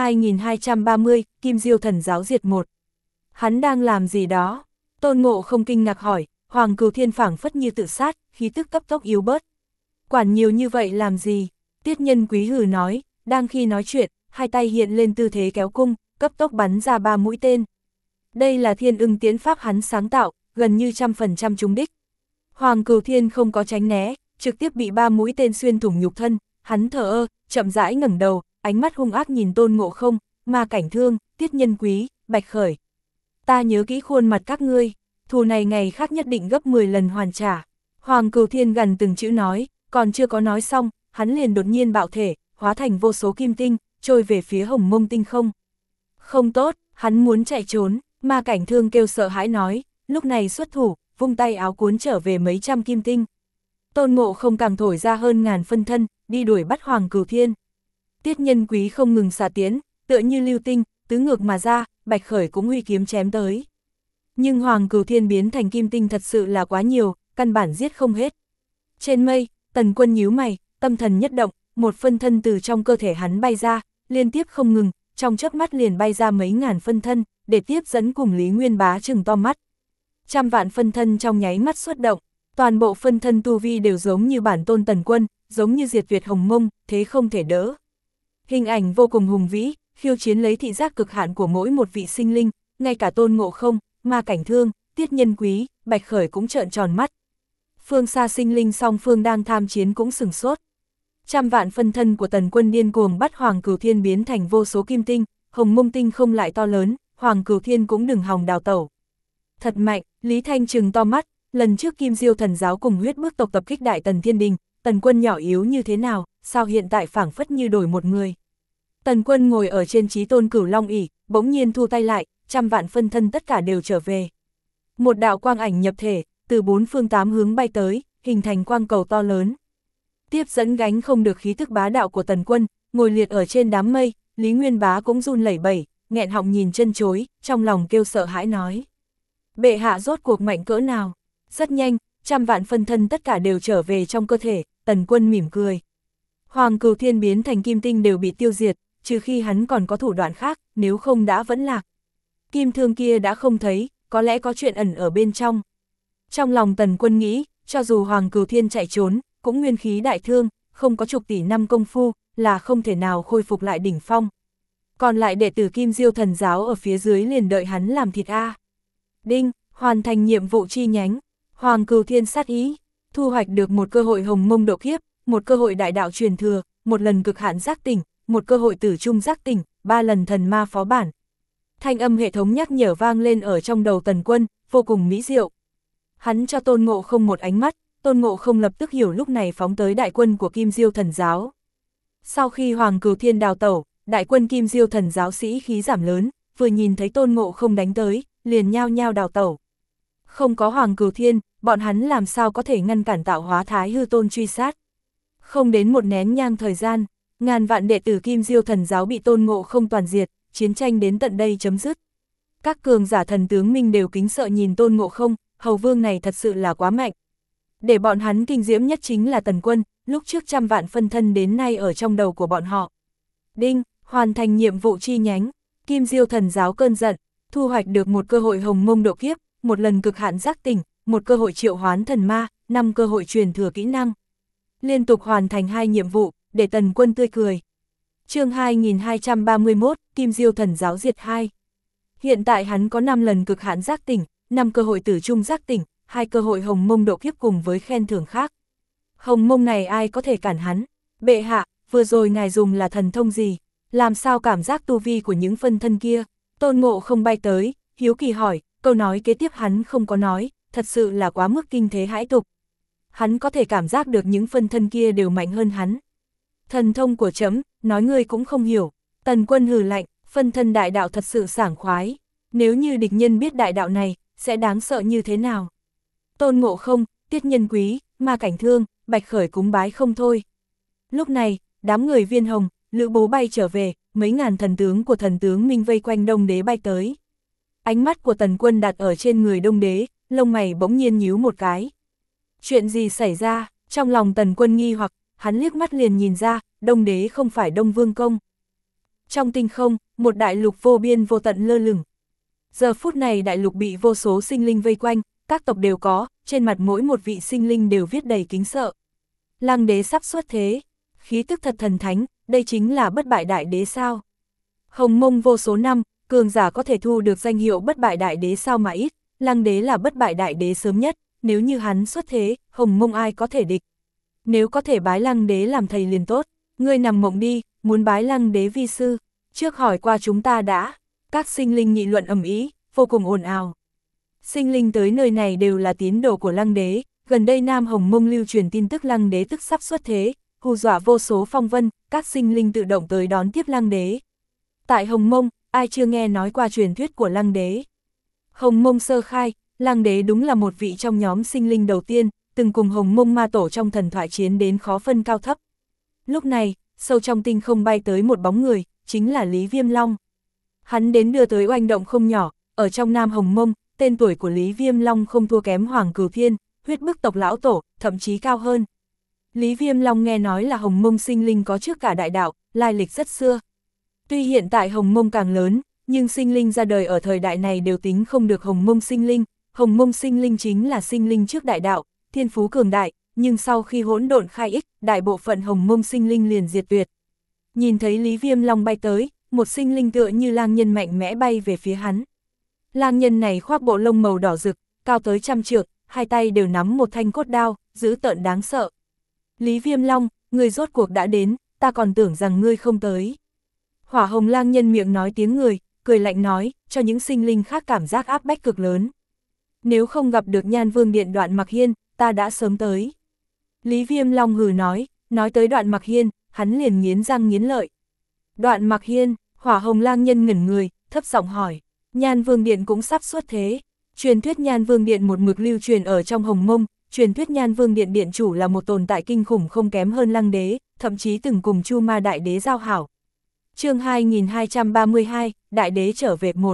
2230, Kim Diêu thần giáo diệt 1. Hắn đang làm gì đó? Tôn Ngộ Không kinh ngạc hỏi, Hoàng Cửu Thiên phảng phất như tự sát, khí tức cấp tốc yếu bớt. Quản nhiều như vậy làm gì? Tiết Nhân Quý hừ nói, đang khi nói chuyện, hai tay hiện lên tư thế kéo cung, cấp tốc bắn ra 3 mũi tên. Đây là Thiên Ưng Tiễn pháp hắn sáng tạo, gần như 100% trúng đích. Hoàng Cửu Thiên không có tránh né, trực tiếp bị 3 mũi tên xuyên thủng nhục thân, hắn thở ơ, chậm rãi ngẩng đầu, ánh mắt hung ác nhìn Tôn Ngộ Không, Ma Cảnh Thương, Tiết Nhân Quý, Bạch Khởi. Ta nhớ kỹ khuôn mặt các ngươi, thù này ngày khác nhất định gấp 10 lần hoàn trả. Hoàng Cửu Thiên gần từng chữ nói, còn chưa có nói xong, hắn liền đột nhiên bạo thể, hóa thành vô số kim tinh, trôi về phía hồng mông tinh không. Không tốt, hắn muốn chạy trốn, Ma Cảnh Thương kêu sợ hãi nói, lúc này xuất thủ, vung tay áo cuốn trở về mấy trăm kim tinh. Tôn Ngộ Không càng thổi ra hơn ngàn phân thân, đi đuổi bắt Hoàng Cửu Thiên. Tiết Nhân Quý không ngừng xạ tiến, tựa như lưu tinh, tứ ngược mà ra, Bạch Khởi cũng huy kiếm chém tới. Nhưng Hoàng Cửu Thiên biến thành kim tinh thật sự là quá nhiều, căn bản giết không hết. Trên mây, Tần Quân nhíu mày, tâm thần nhất động, một phân thân từ trong cơ thể hắn bay ra, liên tiếp không ngừng, trong chớp mắt liền bay ra mấy ngàn phân thân, để tiếp dẫn cùng Lý Nguyên Bá trừng to mắt. Trăm vạn phân thân trong nháy mắt xuất động, toàn bộ phân thân tu vi đều giống như bản tôn Tần Quân, giống như diệt tuyệt hồng mông, thế không thể đỡ. Hình ảnh vô cùng hùng vĩ, khiêu chiến lấy thị giác cực hạn của mỗi một vị sinh linh, ngay cả Tôn Ngộ Không, Ma Cảnh Thương, Tiết Nhân Quý, Bạch Khởi cũng trợn tròn mắt. Phương xa sinh linh song phương đang tham chiến cũng sửng sốt. Trăm vạn phân thân của Tần Quân điên cuồng bắt Hoàng Cửu Thiên biến thành vô số kim tinh, hồng mông tinh không lại to lớn, Hoàng Cửu Thiên cũng đừng hòng đào tẩu. Thật mạnh, Lý Thanh trừng to mắt, lần trước Kim Diêu thần giáo cùng huyết bước tộc tập kích Đại Tần Thiên Đình, Tần Quân nhỏ yếu như thế nào, sao hiện tại phảng phất như đổi một người. Tần Quân ngồi ở trên Chí Tôn Cửu Long ỷ, bỗng nhiên thu tay lại, trăm vạn phân thân tất cả đều trở về. Một đạo quang ảnh nhập thể, từ 4 phương 8 hướng bay tới, hình thành quang cầu to lớn. Tiếp dẫn gánh không được khí tức bá đạo của Tần Quân, ngồi liệt ở trên đám mây, Lý Nguyên Bá cũng run lẩy bẩy, nghẹn họng nhìn chân chối, trong lòng kêu sợ hãi nói. Bệ hạ rốt cuộc mạnh cỡ nào? Rất nhanh, trăm vạn phân thân tất cả đều trở về trong cơ thể, Tần Quân mỉm cười. Hoàng Cửu Thiên biến thành kim tinh đều bị tiêu diệt, trừ khi hắn còn có thủ đoạn khác, nếu không đã vẫn lạc. Kim thương kia đã không thấy, có lẽ có chuyện ẩn ở bên trong. Trong lòng Tần Quân nghĩ, cho dù Hoàng Cửu Thiên chạy trốn, cũng nguyên khí đại thương, không có chục tỷ năm công phu, là không thể nào khôi phục lại đỉnh phong. Còn lại đệ tử Kim Diêu thần giáo ở phía dưới liền đợi hắn làm thịt a. Đinh, hoàn thành nhiệm vụ chi nhánh, Hoàng Cửu Thiên sát ý, thu hoạch được một cơ hội hồng mông độ kiếp, một cơ hội đại đạo truyền thừa, một lần cực hạn giác tỉnh, một cơ hội tử trung giác tỉnh, 3 lần thần ma phó bản. Thanh âm hệ thống nhắc nhở vang lên ở trong đầu Tần Quân, vô cùng mỹ diệu. Hắn cho Tôn Ngộ Không một ánh mắt, Tôn Ngộ Không lập tức hiểu lúc này phóng tới đại quân của Kim Diêu thần giáo. Sau khi Hoàng Cửu Thiên đào tẩu, đại quân Kim Diêu thần giáo sĩ khí giảm lớn, vừa nhìn thấy Tôn Ngộ Không đánh tới, liền nhao nhao đào tẩu. Không có Hoàng Cửu Thiên, bọn hắn làm sao có thể ngăn cản tạo hóa thái hư tôn truy sát. Không đến một nén nhang thời gian, ngàn vạn đệ tử Kim Diêu thần giáo bị Tôn Ngộ Không toàn diệt, chiến tranh đến tận đây chấm dứt. Các cường giả thần tướng Minh đều kính sợ nhìn Tôn Ngộ Không, hầu vương này thật sự là quá mạnh. Để bọn hắn kinh diễm nhất chính là Tần Quân, lúc trước 100 vạn phân thân đến nay ở trong đầu của bọn họ. Đinh, hoàn thành nhiệm vụ chi nhánh, Kim Diêu thần giáo cơn giận, thu hoạch được một cơ hội hồng mông độ kiếp, một lần cực hạn giác tỉnh, một cơ hội triệu hoán thần ma, 5 cơ hội truyền thừa kỹ năng. Liên tục hoàn thành 2 nhiệm vụ, để Tần Quân tươi cười. Chương 2231, Kim Diêu thần giáo diệt 2. Hiện tại hắn có 5 lần cực hạn giác tỉnh, 5 cơ hội tử trung giác tỉnh, 2 cơ hội hồng mông độ kiếp cùng với khen thưởng khác. Hồng mông này ai có thể cản hắn? Bệ hạ, vừa rồi ngài dùng là thần thông gì? Làm sao cảm giác tu vi của những phân thân kia? Tôn Ngộ Không bay tới, hiếu kỳ hỏi, câu nói kế tiếp hắn không có nói, thật sự là quá mức kinh thế hãi tục. Hắn có thể cảm giác được những phân thân kia đều mạnh hơn hắn. Thần thông của trẫm, nói ngươi cũng không hiểu. Tần Quân hừ lạnh, phân thân đại đạo thật sự sảng khoái. Nếu như địch nhân biết đại đạo này, sẽ đáng sợ như thế nào? Tôn Ngộ Không, Tiết Nhân Quý, Ma Cảnh Thương, Bạch Khởi cúng bái không thôi. Lúc này, đám người Viên Hồng, Lữ Bố bay trở về, mấy ngàn thần tướng của thần tướng Minh vây quanh Đông Đế bay tới. Ánh mắt của Tần Quân đặt ở trên người Đông Đế, lông mày bỗng nhiên nhíu một cái. Chuyện gì xảy ra? Trong lòng Tần Quân nghi hoặc, hắn liếc mắt liền nhìn ra, Đông Đế không phải Đông Vương Công. Trong tinh không, một đại lục vô biên vô tận lơ lửng. Giờ phút này đại lục bị vô số sinh linh vây quanh, các tộc đều có, trên mặt mỗi một vị sinh linh đều viết đầy kính sợ. Lăng đế sắp xuất thế, khí tức thật thần thánh, đây chính là bất bại đại đế sao? Hồng mông vô số năm, cường giả có thể thu được danh hiệu bất bại đại đế sao mà ít, lăng đế là bất bại đại đế sớm nhất, nếu như hắn xuất thế, hồng mông ai có thể địch. Nếu có thể bái lăng đế làm thầy liền tốt, ngươi nằm mộng đi, muốn bái lăng đế vi sư, trước hỏi qua chúng ta đã. Các sinh linh nghị luận ầm ĩ, vô cùng ồn ào. Sinh linh tới nơi này đều là tín đồ của lăng đế, gần đây Nam Hồng Mông lưu truyền tin tức lăng đế tức sắp xuất thế, hù dọa vô số phong vân, các sinh linh tự động tới đón tiếp lăng đế. Tại Hồng Mông, ai chưa nghe nói qua truyền thuyết của lăng đế? Hồng Mông sơ khai, lăng đế đúng là một vị trong nhóm sinh linh đầu tiên, từng cùng Hồng Mông ma tổ trong thần thoại chiến đến khó phân cao thấp. Lúc này, sâu trong tinh không bay tới một bóng người, chính là Lý Viêm Long. Hắn đến đưa tới oanh động không nhỏ, ở trong Nam Hồng Mông, tên tuổi của Lý Viêm Long không thua kém Hoàng Cửu Thiên, huyết bức tộc lão tổ, thậm chí cao hơn. Lý Viêm Long nghe nói là Hồng Mông sinh linh có trước cả đại đạo, lai lịch rất xưa. Tuy hiện tại Hồng Mông càng lớn, nhưng sinh linh ra đời ở thời đại này đều tính không được Hồng Mông sinh linh. Hồng Mông sinh linh chính là sinh linh trước đại đạo, thiên phú cường đại, nhưng sau khi hỗn độn khai ích, đại bộ phận Hồng Mông sinh linh liền diệt tuyệt. Nhìn thấy Lý Viêm Long bay tới, một sinh linh tựa như lang nhân mạnh mẽ bay về phía hắn. Lang nhân này khoác bộ lông màu đỏ rực, cao tới 100 trượng, hai tay đều nắm một thanh cốt đao, dữ tợn đáng sợ. Lý Viêm Long, ngươi rốt cuộc đã đến, ta còn tưởng rằng ngươi không tới. Hỏa hồng lang nhân miệng nói tiếng người, cười lạnh nói, cho những sinh linh khác cảm giác áp bách cực lớn. Nếu không gặp được Nhan Vương Điện Đoạn Mặc Hiên, ta đã sớm tới. Lý Viêm Long hừ nói tới Đoạn Mặc Hiên, hắn liền nghiến răng nghiến lợi. Đoạn Mặc Hiên, hỏa hồng lang nhân ngẩn người, thấp giọng hỏi, Nhan Vương Điện cũng sắp xuất thế. Truyền thuyết Nhan Vương Điện một mực lưu truyền ở trong Hồng Mông, truyền thuyết Nhan Vương Điện điện chủ là một tồn tại kinh khủng không kém hơn lăng đế, thậm chí từng cùng Chu Ma Đại Đế giao hảo. Chương 2232, Đại Đế trở về 1.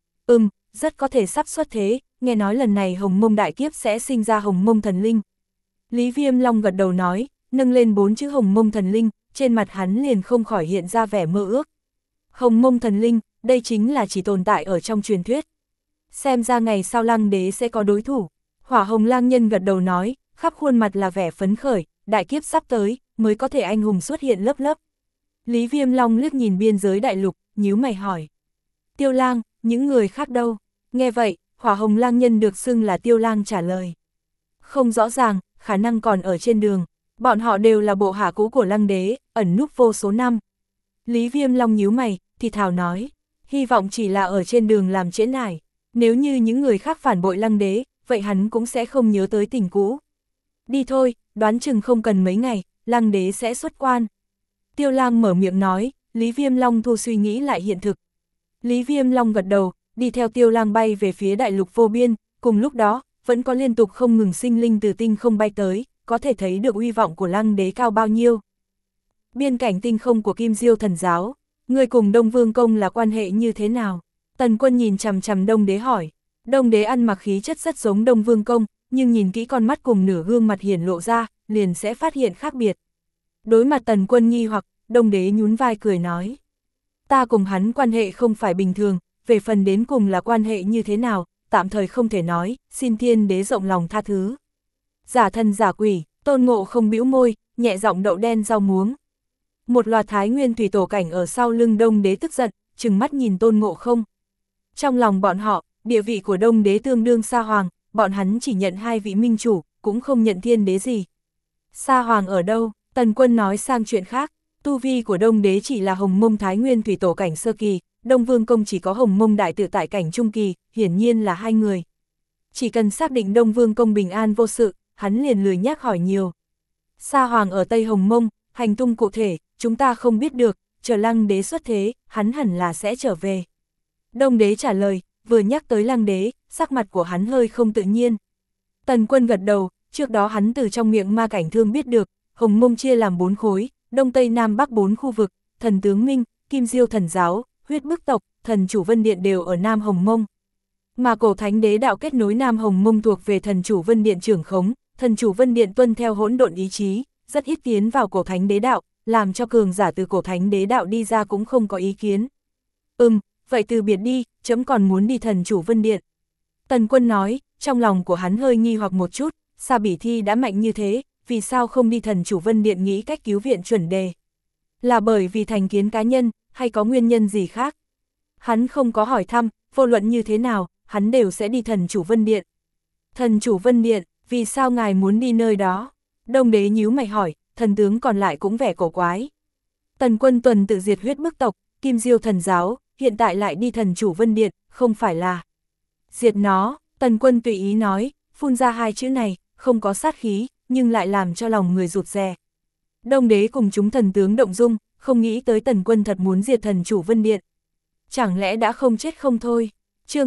Rất có thể sắp xuất thế, nghe nói lần này Hồng Mông đại kiếp sẽ sinh ra Hồng Mông thần linh. Lý Viêm Long gật đầu nói, nâng lên 4 chữ Hồng Mông thần linh, trên mặt hắn liền không khỏi hiện ra vẻ mơ ước. Hồng Mông thần linh, đây chính là chỉ tồn tại ở trong truyền thuyết. Xem ra ngày sau lăng đế sẽ có đối thủ. Hỏa hồng lang nhân gật đầu nói, khắp khuôn mặt là vẻ phấn khởi, đại kiếp sắp tới, mới có thể anh hùng xuất hiện lớp lớp. Lý Viêm Long liếc nhìn biên giới đại lục, nhíu mày hỏi. Tiêu Lang, những người khác đâu? Nghe vậy, hỏa hồng lang nhân được xưng là Tiêu Lang trả lời. Không rõ ràng, khả năng còn ở trên đường. Bọn họ đều là bộ hạ cũ của lăng đế, ẩn núp vô số năm. Lý Viêm Long nhíu mày, thì thào nói, hy vọng chỉ là ở trên đường làm trễ nải. Nếu như những người khác phản bội lăng đế, vậy hắn cũng sẽ không nhớ tới tình cũ. Đi thôi, đoán chừng không cần mấy ngày, lăng đế sẽ xuất quan. Tiêu Lang mở miệng nói, Lý Viêm Long thu suy nghĩ lại hiện thực. Lý Viêm Long gật đầu, đi theo Tiêu Lang bay về phía đại lục vô biên, cùng lúc đó, vẫn có liên tục không ngừng sinh linh từ tinh không bay tới, có thể thấy được uy vọng của lăng đế cao bao nhiêu. Biên cảnh tinh không của Kim Diêu thần giáo, Người cùng Đông Vương Công là quan hệ như thế nào? Tần Quân nhìn chằm chằm Đông Đế hỏi. Đông Đế ăn mặc khí chất rất giống Đông Vương Công, nhưng nhìn kỹ con mắt cùng nửa gương mặt hiển lộ ra, liền sẽ phát hiện khác biệt. Đối mặt Tần Quân nghi hoặc, Đông Đế nhún vai cười nói. Ta cùng hắn quan hệ không phải bình thường, về phần đến cùng là quan hệ như thế nào, tạm thời không thể nói, xin Thiên Đế rộng lòng tha thứ. Giả thân giả quỷ, Tôn Ngộ Không bĩu môi, nhẹ giọng đậu đen rau muống. Một loạt Thái Nguyên thủy tổ cảnh ở sau lưng Đông Đế tức giận, trừng mắt nhìn Tôn Ngộ Không. Trong lòng bọn họ, địa vị của Đông Đế tương đương Sa Hoàng, bọn hắn chỉ nhận 2 vị minh chủ, cũng không nhận Thiên Đế gì. Sa Hoàng ở đâu? Tần Quân nói sang chuyện khác, tu vi của Đông Đế chỉ là Hồng Mông Thái Nguyên thủy tổ cảnh sơ kỳ, Đông Vương Công chỉ có Hồng Mông đại tự tại cảnh trung kỳ, hiển nhiên là 2 người. Chỉ cần xác định Đông Vương Công bình an vô sự, hắn liền lười nhắc hỏi nhiều. Sa Hoàng ở Tây Hồng Mông, hành tung cụ thể, chúng ta không biết được, chờ Lăng Đế xuất thế, hắn hẳn là sẽ trở về. Đông Đế trả lời, vừa nhắc tới Lăng Đế, sắc mặt của hắn hơi không tự nhiên. Tần Quân gật đầu, trước đó hắn từ trong miệng Ma Cảnh Thương biết được, Hồng Mông chia làm 4 khối, Đông Tây Nam Bắc 4 khu vực, Thần Tướng Minh, Kim Diêu Thần Giáo, Huyết Bức Tộc, Thần Chủ Vân Điện đều ở Nam Hồng Mông. Mà Cổ Thánh Đế đạo kết nối Nam Hồng Mông thuộc về Thần Chủ Vân Điện trưởng khống, Thần Chủ Vân Điện tuân theo hỗn độn ý chí, rất ít tiến vào Cổ Thánh Đế đạo, làm cho cường giả từ Cổ Thánh Đế đạo đi ra cũng không có ý kiến. Vậy từ biệt đi, chấm còn muốn đi Thần Chủ Vân Điện. Tần Quân nói, trong lòng của hắn hơi nghi hoặc một chút, Sa Bỉ Thi đã mạnh như thế, vì sao không đi Thần Chủ Vân Điện nghĩ cách cứu viện chuẩn đề? Là bởi vì thành kiến cá nhân, hay có nguyên nhân gì khác? Hắn không có hỏi thăm, vô luận như thế nào, hắn đều sẽ đi Thần Chủ Vân Điện. Thần Chủ Vân Điện, vì sao ngài muốn đi nơi đó? Đông Đế nhíu mày hỏi, thần tướng còn lại cũng vẻ cổ quái. Tần Quân tuần tự diệt Huyết Bức Tộc, Kim Diêu Thần Giáo, hiện tại lại đi Thần Chủ Vân Điện, không phải là diệt nó. Tần Quân tùy ý nói, phun ra 2 chữ này, không có sát khí, nhưng lại làm cho lòng người rụt rè. Đông Đế cùng chúng thần tướng động dung, không nghĩ tới Tần Quân thật muốn diệt Thần Chủ Vân Điện. Chẳng lẽ đã không chết không thôi? Chương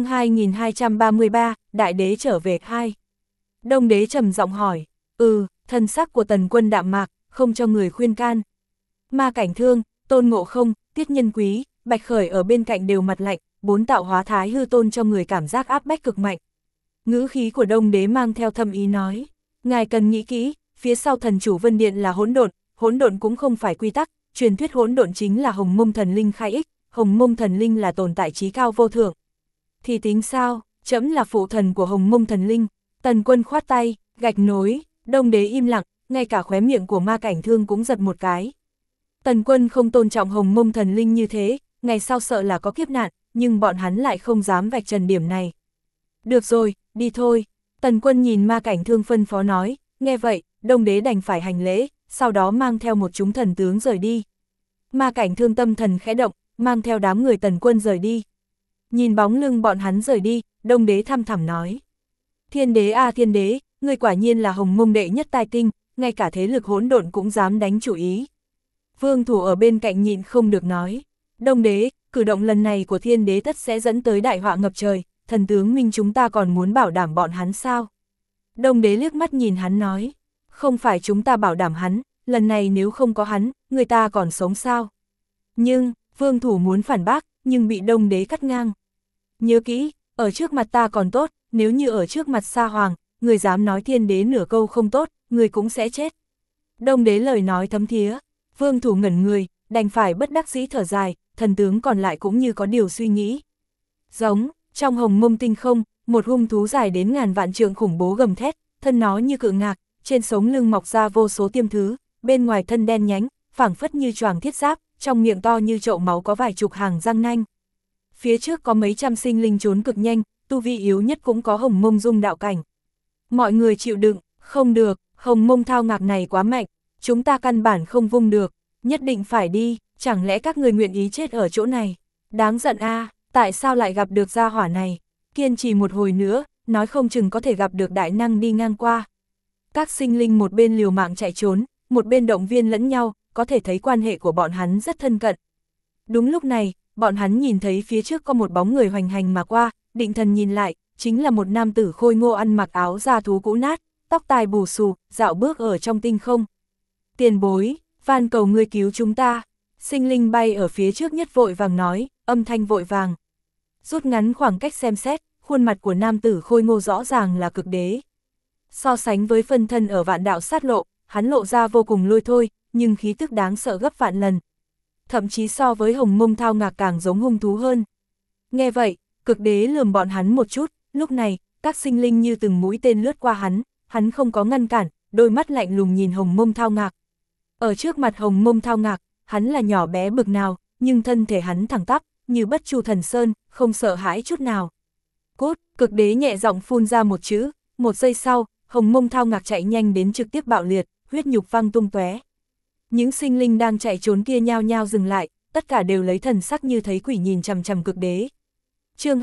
2233, Đại Đế trở về 2. Đông Đế trầm giọng hỏi, thân sắc của Tần Quân đạm mạc, không cho người khuyên can. Ma Cảnh Thương, Tôn Ngộ Không, Tiết Nhân Quý, Bạch Khởi ở bên cạnh đều mặt lạnh, 4 tạo hóa Thái Hư Tôn cho người cảm giác áp bách cực mạnh. Ngữ khí của Đông Đế mang theo thâm ý nói, ngài cần nghĩ kỹ, phía sau Thần Chủ Vân Điện là hỗn độn cũng không phải quy tắc, truyền thuyết hỗn độn chính là Hồng Mông Thần Linh khai ích, Hồng Mông Thần Linh là tồn tại trí cao vô thượng. Thì tính sao, trẫm là phụ thần của Hồng Mông Thần Linh. Tần Quân khoát tay, gạch nối. Đông Đế im lặng, ngay cả khóe miệng của Ma Cảnh Thương cũng giật một cái. Tần Quân không tôn trọng Hồng Mông Thần Linh như thế, ngày sau sợ là có kiếp nạn, nhưng bọn hắn lại không dám vạch trần điểm này. Được rồi, đi thôi. Tần Quân nhìn Ma Cảnh Thương phân phó nói, nghe vậy, Đông Đế đành phải hành lễ, sau đó mang theo một chúng thần tướng rời đi. Ma Cảnh Thương tâm thần khẽ động, mang theo đám người Tần Quân rời đi. Nhìn bóng lưng bọn hắn rời đi, Đông Đế thăm thẳm nói. Thiên Đế a Thiên Đế, ngươi quả nhiên là Hồng Mông đệ nhất tài tinh, ngay cả thế lực hỗn độn cũng dám đánh chủ ý. Vương Thủ ở bên cạnh nhịn không được nói. Đông Đế, cử động lần này của Thiên Đế tất sẽ dẫn tới đại họa ngập trời, thần tướng Minh chúng ta còn muốn bảo đảm bọn hắn sao? Đông Đế liếc mắt nhìn hắn nói. Không phải chúng ta bảo đảm hắn, lần này nếu không có hắn, người ta còn sống sao? Nhưng, Vương Thủ muốn phản bác, nhưng bị Đông Đế cắt ngang. Nhớ kỹ, ở trước mặt ta còn tốt, nếu như ở trước mặt Sa Hoàng, người dám nói Thiên Đế nửa câu không tốt, người cũng sẽ chết. Đông Đế lời nói thấm thía, Vương Thủ ngẩn người, đành phải bất đắc dĩ thở dài, thần tướng còn lại cũng như có điều suy nghĩ. Giống, trong Hồng Mông tinh không, một hung thú dài đến ngàn vạn trượng khủng bố gầm thét, thân nó như cự ngạc, trên sống lưng mọc ra vô số tiêm thứ, bên ngoài thân đen nhánh, phảng phất như choàng thiết giáp, trong miệng to như chậu máu có vài chục hàng răng nanh. Phía trước có mấy trăm sinh linh trốn cực nhanh, tu vi yếu nhất cũng có Hồng Mông dung đạo cảnh. Mọi người chịu đựng, không được, Hồng Mông thao ngạc này quá mạnh, chúng ta căn bản không vung được, nhất định phải đi, chẳng lẽ các người nguyện ý chết ở chỗ này? Đáng giận a, tại sao lại gặp được gia hỏa này? Kiên trì một hồi nữa, nói không chừng có thể gặp được đại năng đi ngang qua. Các sinh linh một bên liều mạng chạy trốn, một bên động viên lẫn nhau, có thể thấy quan hệ của bọn hắn rất thân cận. Đúng lúc này, bọn hắn nhìn thấy phía trước có một bóng người hoành hành mà qua, định thần nhìn lại, chính là một nam tử khôi ngô ăn mặc áo da thú cũ nát, tóc tai bù xù, dạo bước ở trong tinh không. Tiền bối, van cầu ngươi cứu chúng ta. Sinh linh bay ở phía trước nhất vội vàng nói, âm thanh vội vàng. Rút ngắn khoảng cách xem xét, khuôn mặt của nam tử khôi ngô rõ ràng là cực đế. So sánh với phân thân ở vạn đạo sát lộ, hắn lộ ra vô cùng lôi thôi, nhưng khí tức đáng sợ gấp vạn lần. Thậm chí so với hồng mông thao ngạc càng giống hung thú hơn. Nghe vậy, cực đế lườm bọn hắn một chút, lúc này, các sinh linh như từng mũi tên lướt qua hắn không có ngăn cản, đôi mắt lạnh lùng nhìn hồng mông thao ngạc. Ở trước mặt hồng mông thao ngạc, hắn là nhỏ bé bực nào, nhưng thân thể hắn thẳng tắp, như bất chu thần sơn, không sợ hãi chút nào. Cốt, cực đế nhẹ giọng phun ra một chữ, một giây sau, hồng mông thao ngạc chạy nhanh đến trực tiếp bạo liệt, huyết nhục văng tung tóe. Những sinh linh đang chạy trốn kia nhao nhao dừng lại, tất cả đều lấy thần sắc như thấy quỷ nhìn chằm chằm cực đế. Chương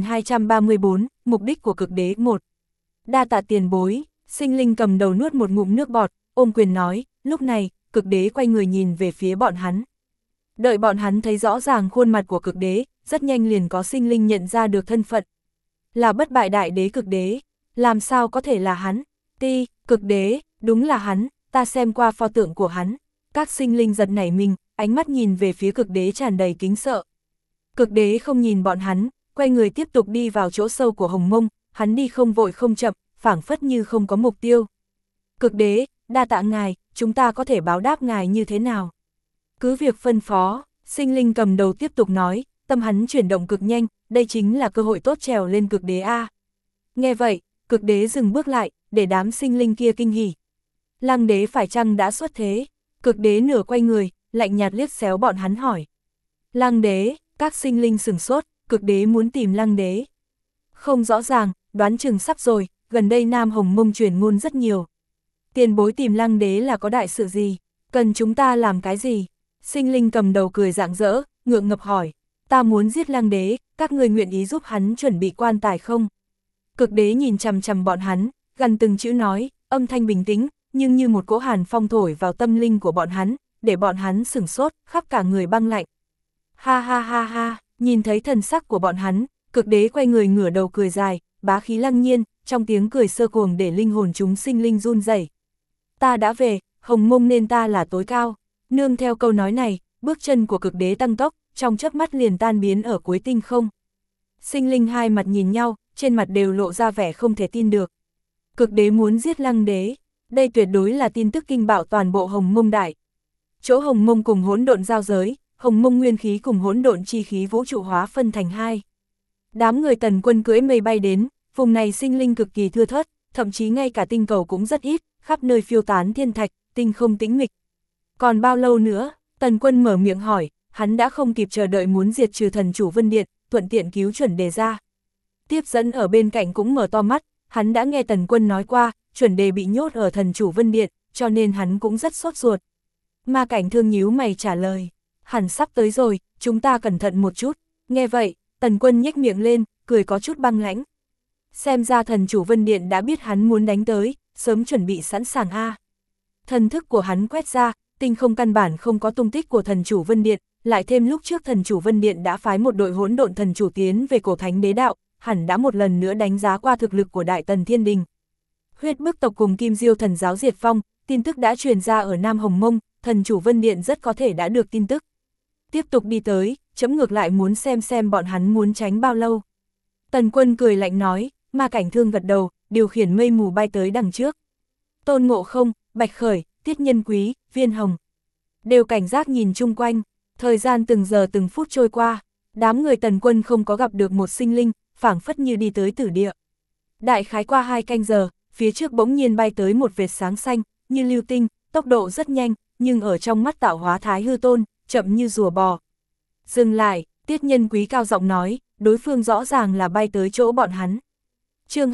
2234, mục đích của cực đế 1. Đa tạ tiền bối, sinh linh cầm đầu nuốt một ngụm nước bọt, ôm quyền nói, lúc này, cực đế quay người nhìn về phía bọn hắn. Đợi bọn hắn thấy rõ ràng khuôn mặt của cực đế, rất nhanh liền có sinh linh nhận ra được thân phận. Là bất bại đại đế cực đế, làm sao có thể là hắn? Cực đế, đúng là hắn, ta xem qua pho tượng của hắn. Các sinh linh giật nảy mình, ánh mắt nhìn về phía cực đế tràn đầy kính sợ. Cực đế không nhìn bọn hắn, quay người tiếp tục đi vào chỗ sâu của hồng mông, hắn đi không vội không chậm, phảng phất như không có mục tiêu. Cực đế, đa tạ ngài, chúng ta có thể báo đáp ngài như thế nào? Cứ việc phân phó, sinh linh cầm đầu tiếp tục nói, tâm hắn chuyển động cực nhanh, đây chính là cơ hội tốt trèo lên cực đế A. Nghe vậy, cực đế dừng bước lại, để đám sinh linh kia kinh hỉ. Lăng đế phải chăng đã xuất thế? Cực đế nửa quay người, lạnh nhạt liếc xéo bọn hắn hỏi. Lăng đế, các sinh linh sửng sốt, cực đế muốn tìm lăng đế. Không rõ ràng, đoán chừng sắp rồi, gần đây Nam Hồng Mông truyền ngôn rất nhiều. Tiền bối tìm lăng đế là có đại sự gì? Cần chúng ta làm cái gì? Sinh linh cầm đầu cười rạng rỡ, ngượng ngập hỏi. Ta muốn giết lăng đế, các người nguyện ý giúp hắn chuẩn bị quan tài không? Cực đế nhìn chằm chằm bọn hắn, gần từng chữ nói, âm thanh bình tĩnh, nhưng như một cỗ hàn phong thổi vào tâm linh của bọn hắn, để bọn hắn sửng sốt, khắp cả người băng lạnh. Ha ha ha ha, nhìn thấy thần sắc của bọn hắn, cực đế quay người ngửa đầu cười dài, bá khí lăng nhiên, trong tiếng cười sơ cuồng để linh hồn chúng sinh linh run rẩy. Ta đã về, hồng mông nên ta là tối cao. Nương theo câu nói này, bước chân của cực đế tăng tốc, trong chớp mắt liền tan biến ở cuối tinh không. Sinh linh hai mặt nhìn nhau, trên mặt đều lộ ra vẻ không thể tin được. Cực đế muốn giết lăng đế, đây tuyệt đối là tin tức kinh bạo toàn bộ hồng mông đại. Chỗ hồng mông cùng hỗn độn giao giới, hồng mông nguyên khí cùng hỗn độn chi khí vũ trụ hóa phân thành hai. Đám người Tần Quân cưỡi mây bay đến, vùng này sinh linh cực kỳ thưa thớt, thậm chí ngay cả tinh cầu cũng rất ít, khắp nơi phiêu tán thiên thạch, tinh không tĩnh mịch. Còn bao lâu nữa? Tần Quân mở miệng hỏi, hắn đã không kịp chờ đợi muốn diệt trừ thần chủ Vân Điện, thuận tiện cứu chuẩn đề ra. Tiếp dẫn ở bên cạnh cũng mở to mắt, hắn đã nghe Tần Quân nói qua, chuẩn đề bị nhốt ở thần chủ Vân Điện, cho nên hắn cũng rất sốt ruột. Ma Cảnh Thương nhíu mày trả lời, hẳn sắp tới rồi, chúng ta cẩn thận một chút. Nghe vậy, Tần Quân nhếch miệng lên, cười có chút băng lãnh. Xem ra thần chủ Vân Điện đã biết hắn muốn đánh tới, sớm chuẩn bị sẵn sàng a. Thần thức của hắn quét ra, tinh không căn bản không có tung tích của thần chủ Vân Điện, lại thêm lúc trước thần chủ Vân Điện đã phái một đội hỗn độn thần chủ tiến về cổ thánh đế đạo, hẳn đã một lần nữa đánh giá qua thực lực của Đại Tần Thiên Đình. Huyết Bức tộc cùng Kim Diêu thần giáo diệt vong, tin tức đã truyền ra ở Nam Hồng Mông, thần chủ Vân Điện rất có thể đã được tin tức. Tiếp tục đi tới, chấm ngược lại muốn xem bọn hắn muốn tránh bao lâu. Tần Quân cười lạnh nói, Ma Cảnh Thương gật đầu, điều khiển mây mù bay tới đằng trước. Tôn Ngộ Không, Bạch Khởi, Tiết Nhân Quý, Viên Hồng đều cảnh giác nhìn chung quanh, thời gian từng giờ từng phút trôi qua, đám người Tần Quân không có gặp được một sinh linh, phảng phất như đi tới tử địa. Đại khái qua 2 canh giờ, phía trước bỗng nhiên bay tới một vệt sáng xanh, như lưu tinh, tốc độ rất nhanh, nhưng ở trong mắt tạo hóa Thái Hư Tôn, chậm như rùa bò. Dừng lại, Tiết Nhân Quý cao giọng nói, đối phương rõ ràng là bay tới chỗ bọn hắn. Chương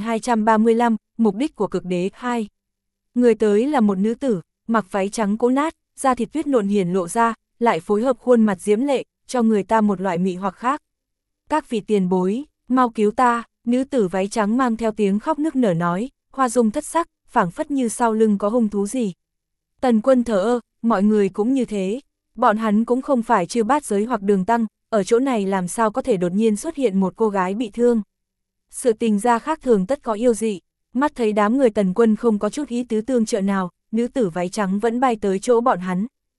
2235, mục đích của cực đế 2. Người tới là một nữ tử, mặc váy trắng cũ nát, da thịt tuyết nộn hiển lộ ra, lại phối hợp khuôn mặt diễm lệ, cho người ta một loại mị hoặc khác. Các vị tiền bối, mau cứu ta, nữ tử váy trắng mang theo tiếng khóc nức nở nói, hoa dung thất sắc, phảng phất như sau lưng có hung thú gì. Tần Quân thờ ơ, mọi người cũng như thế, bọn hắn cũng không phải chư bát giới hoặc đường tăng, ở chỗ này làm sao có thể đột nhiên xuất hiện một cô gái bị thương. Sự tình ra khác thường tất có yêu dị, mắt thấy đám người Tần Quân không có chút ý tứ tương trợ nào, nữ tử váy trắng vẫn bay tới chỗ bọn hắn.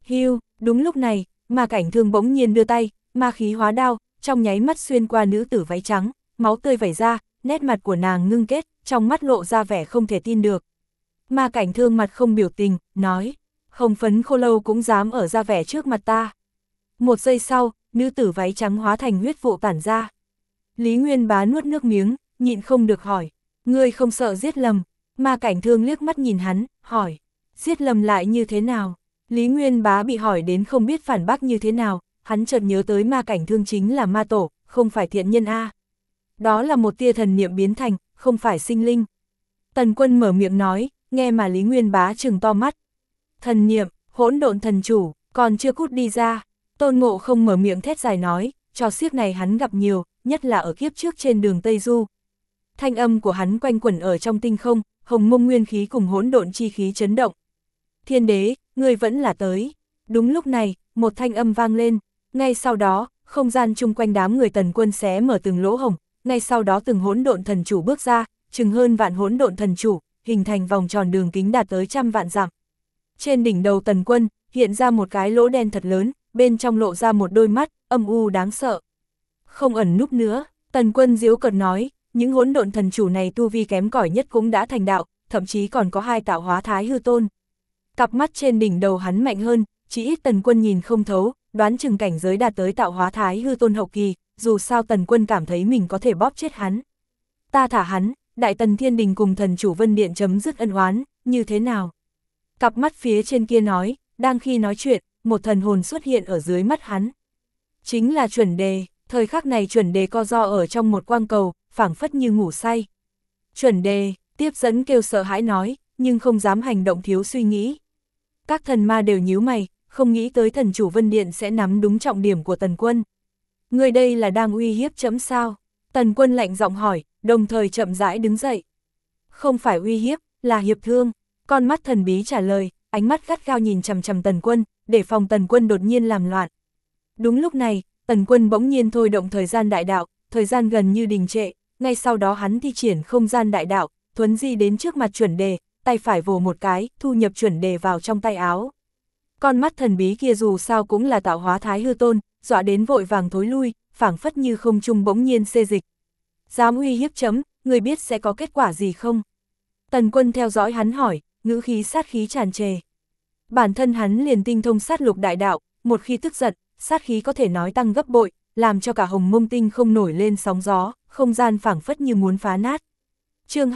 Hiu, đúng lúc này, Ma Cảnh Thương bỗng nhiên đưa tay, ma khí hóa đao, trong nháy mắt xuyên qua nữ tử váy trắng, máu tươi vẩy ra, nét mặt của nàng ngưng kết, trong mắt lộ ra vẻ không thể tin được. Ma Cảnh Thương mặt không biểu tình, nói, Hồng Phấn Khô Lâu cũng dám ở ra vẻ trước mặt ta. Một giây sau, nữ tử váy trắng hóa thành huyết vụ tản ra. Lý Nguyên Bá nuốt nước miếng, nhịn không được hỏi, ngươi không sợ giết lầm? Ma Cảnh Thương liếc mắt nhìn hắn, hỏi, giết lầm lại như thế nào? Lý Nguyên Bá bị hỏi đến không biết phản bác như thế nào, hắn chợt nhớ tới Ma Cảnh Thương chính là ma tổ, không phải thiện nhân a. Đó là một tia thần niệm biến thành, không phải sinh linh. Tần Quân mở miệng nói, nghe mà Lý Nguyên Bá trừng to mắt. Thần niệm, hỗn độn thần chủ, còn chưa cút đi ra. Tôn Ngộ Không mở miệng thét dài nói, trò xiếc này hắn gặp nhiều, nhất là ở kiếp trước trên đường Tây Du. Thanh âm của hắn quanh quẩn ở trong tinh không, hồng mông nguyên khí cùng hỗn độn chi khí chấn động. Thiên đế, ngươi vẫn là tới. Đúng lúc này, một thanh âm vang lên, ngay sau đó, không gian chung quanh đám người Tần Quân xé mở từng lỗ hổng, ngay sau đó từng hỗn độn thần chủ bước ra, chừng hơn vạn hỗn độn thần chủ, hình thành vòng tròn đường kính đạt tới 100 vạn dặm. Trên đỉnh đầu Tần Quân, hiện ra một cái lỗ đen thật lớn, bên trong lộ ra một đôi mắt, âm u đáng sợ. Không ẩn núp nữa, Tần Quân giễu cợt nói, những hỗn độn thần chủ này tu vi kém cỏi nhất cũng đã thành đạo, thậm chí còn có 2 tạo hóa thái hư tôn. Cặp mắt trên đỉnh đầu hắn mạnh hơn, chỉ ít Tần Quân nhìn không thấu, đoán chừng cảnh giới đạt tới tạo hóa thái hư tôn hậu kỳ, dù sao Tần Quân cảm thấy mình có thể bóp chết hắn. Ta thả hắn, Đại Tần Thiên Đình cùng thần chủ Vân Điện chấm dứt ân oán, như thế nào? Cặp mắt phía trên kia nói, đang khi nói chuyện, một thần hồn xuất hiện ở dưới mắt hắn. Chính là Chuẩn Đề, thời khắc này Chuẩn Đề co ro ở trong một quang cầu, phảng phất như ngủ say. Chuẩn Đề, tiếp dẫn kêu sợ hãi nói, nhưng không dám hành động thiếu suy nghĩ. Các thần ma đều nhíu mày, không nghĩ tới thần chủ Vân Điện sẽ nắm đúng trọng điểm của Tần Quân. Người đây là đang uy hiếp chấm sao? Tần Quân lạnh giọng hỏi, đồng thời chậm rãi đứng dậy. Không phải uy hiếp, là hiệp thương. Con mắt thần bí trả lời, ánh mắt gắt gao nhìn chằm chằm Tần Quân, để phòng Tần Quân đột nhiên làm loạn. Đúng lúc này, Tần Quân bỗng nhiên thôi động thời gian đại đạo, thời gian gần như đình trệ, ngay sau đó hắn thi triển không gian đại đạo, thuấn di đến trước mặt Chuẩn Đề, tay phải vồ một cái, thu nhập Chuẩn Đề vào trong tay áo. Con mắt thần bí kia dù sao cũng là tạo hóa thái hư tôn, dọa đến vội vàng thối lui, phảng phất như không trung bỗng nhiên xê dịch. Dám uy hiếp chấm, người biết sẽ có kết quả gì không? Tần Quân theo dõi hắn hỏi, ngữ khí sát khí tràn trề. Bản thân hắn liền tinh thông sát lục đại đạo, một khi tức giận, sát khí có thể nói tăng gấp bội, làm cho cả hồng mông tinh không nổi lên sóng gió, không gian phảng phất như muốn phá nát. Chương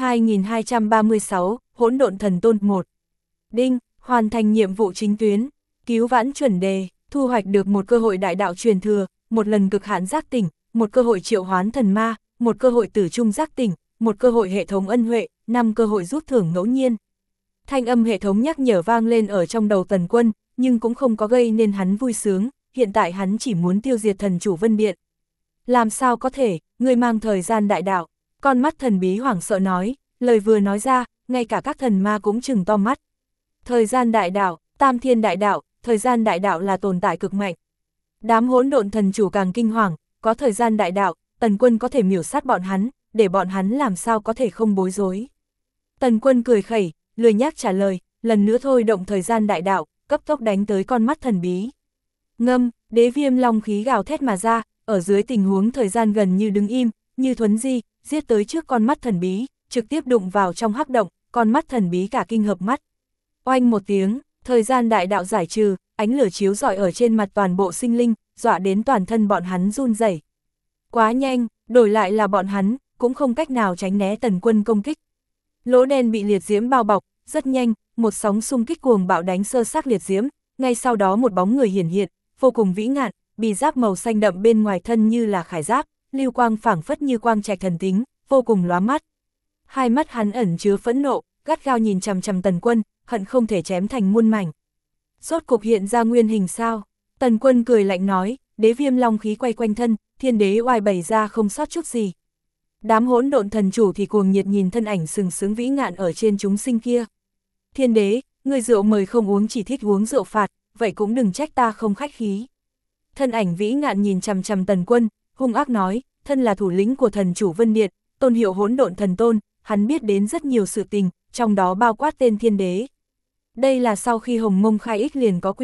2236, Hỗn Độn Thần Tôn 1. Đinh, hoàn thành nhiệm vụ chính tuyến, cứu vãn Chuẩn Đề, thu hoạch được một cơ hội đại đạo truyền thừa, một lần cực hạn giác tỉnh, một cơ hội triệu hoán thần ma, một cơ hội tử trung giác tỉnh, một cơ hội hệ thống ân huệ, 5 cơ hội rút thưởng ngẫu nhiên. Thanh âm hệ thống nhắc nhở vang lên ở trong đầu Tần Quân, nhưng cũng không có gây nên hắn vui sướng, hiện tại hắn chỉ muốn tiêu diệt thần chủ Vân Điện. Làm sao có thể, người mang thời gian đại đạo, con mắt thần bí hoảng sợ nói, lời vừa nói ra, ngay cả các thần ma cũng trừng to mắt. Thời gian đại đạo, tam thiên đại đạo, thời gian đại đạo là tồn tại cực mạnh. Đám hỗn độn thần chủ càng kinh hoàng, có thời gian đại đạo, Tần Quân có thể miểu sát bọn hắn, để bọn hắn làm sao có thể không bối rối. Tần Quân cười khẩy, lười nhác trả lời, lần nữa thôi động thời gian đại đạo, cấp tốc đánh tới con mắt thần bí. Ngâm, đế viêm long khí gào thét mà ra, ở dưới tình huống thời gian gần như đứng im, như thuấn di, giết tới trước con mắt thần bí, trực tiếp đụng vào trong hắc động, con mắt thần bí cả kinh hợp mắt. Oanh một tiếng, thời gian đại đạo giải trừ, ánh lửa chiếu rọi ở trên mặt toàn bộ sinh linh, dọa đến toàn thân bọn hắn run rẩy. Quá nhanh, đổi lại là bọn hắn, cũng không cách nào tránh né Tần Quân công kích. Lỗ đen bị liệt diễm bao bọc, rất nhanh, một sóng xung kích cuồng bạo đánh sơ xác liệt diễm, ngay sau đó một bóng người hiển hiện, vô cùng vĩ ngạn, bì giáp màu xanh đậm bên ngoài thân như là khải giáp, lưu quang phảng phất như quang trạch thần tính, vô cùng lóa mắt. Hai mắt hắn ẩn chứa phẫn nộ, gắt gao nhìn chằm chằm Tần Quân, hận không thể chém thành muôn mảnh. Rốt cục hiện ra nguyên hình sao? Tần Quân cười lạnh nói, đế viêm long khí quay quanh thân, thiên đế oai bày ra không sót chút gì. Đám hỗn độn thần chủ thì cuồng nhiệt nhìn thân ảnh sừng sướng vĩ ngạn ở trên chúng sinh kia. Thiên đế, người rượu mời không uống chỉ thích uống rượu phạt, vậy cũng đừng trách ta không khách khí. Thân ảnh vĩ ngạn nhìn chằm chằm Tần Quân, hung ác nói, thân là thủ lĩnh của thần chủ Vân Điện, tôn hiệu hỗn độn thần tôn, hắn biết đến rất nhiều sự tình, trong đó bao quát tên thiên đế. Đây là sau khi Hồng Mông khai ích liền có quy định,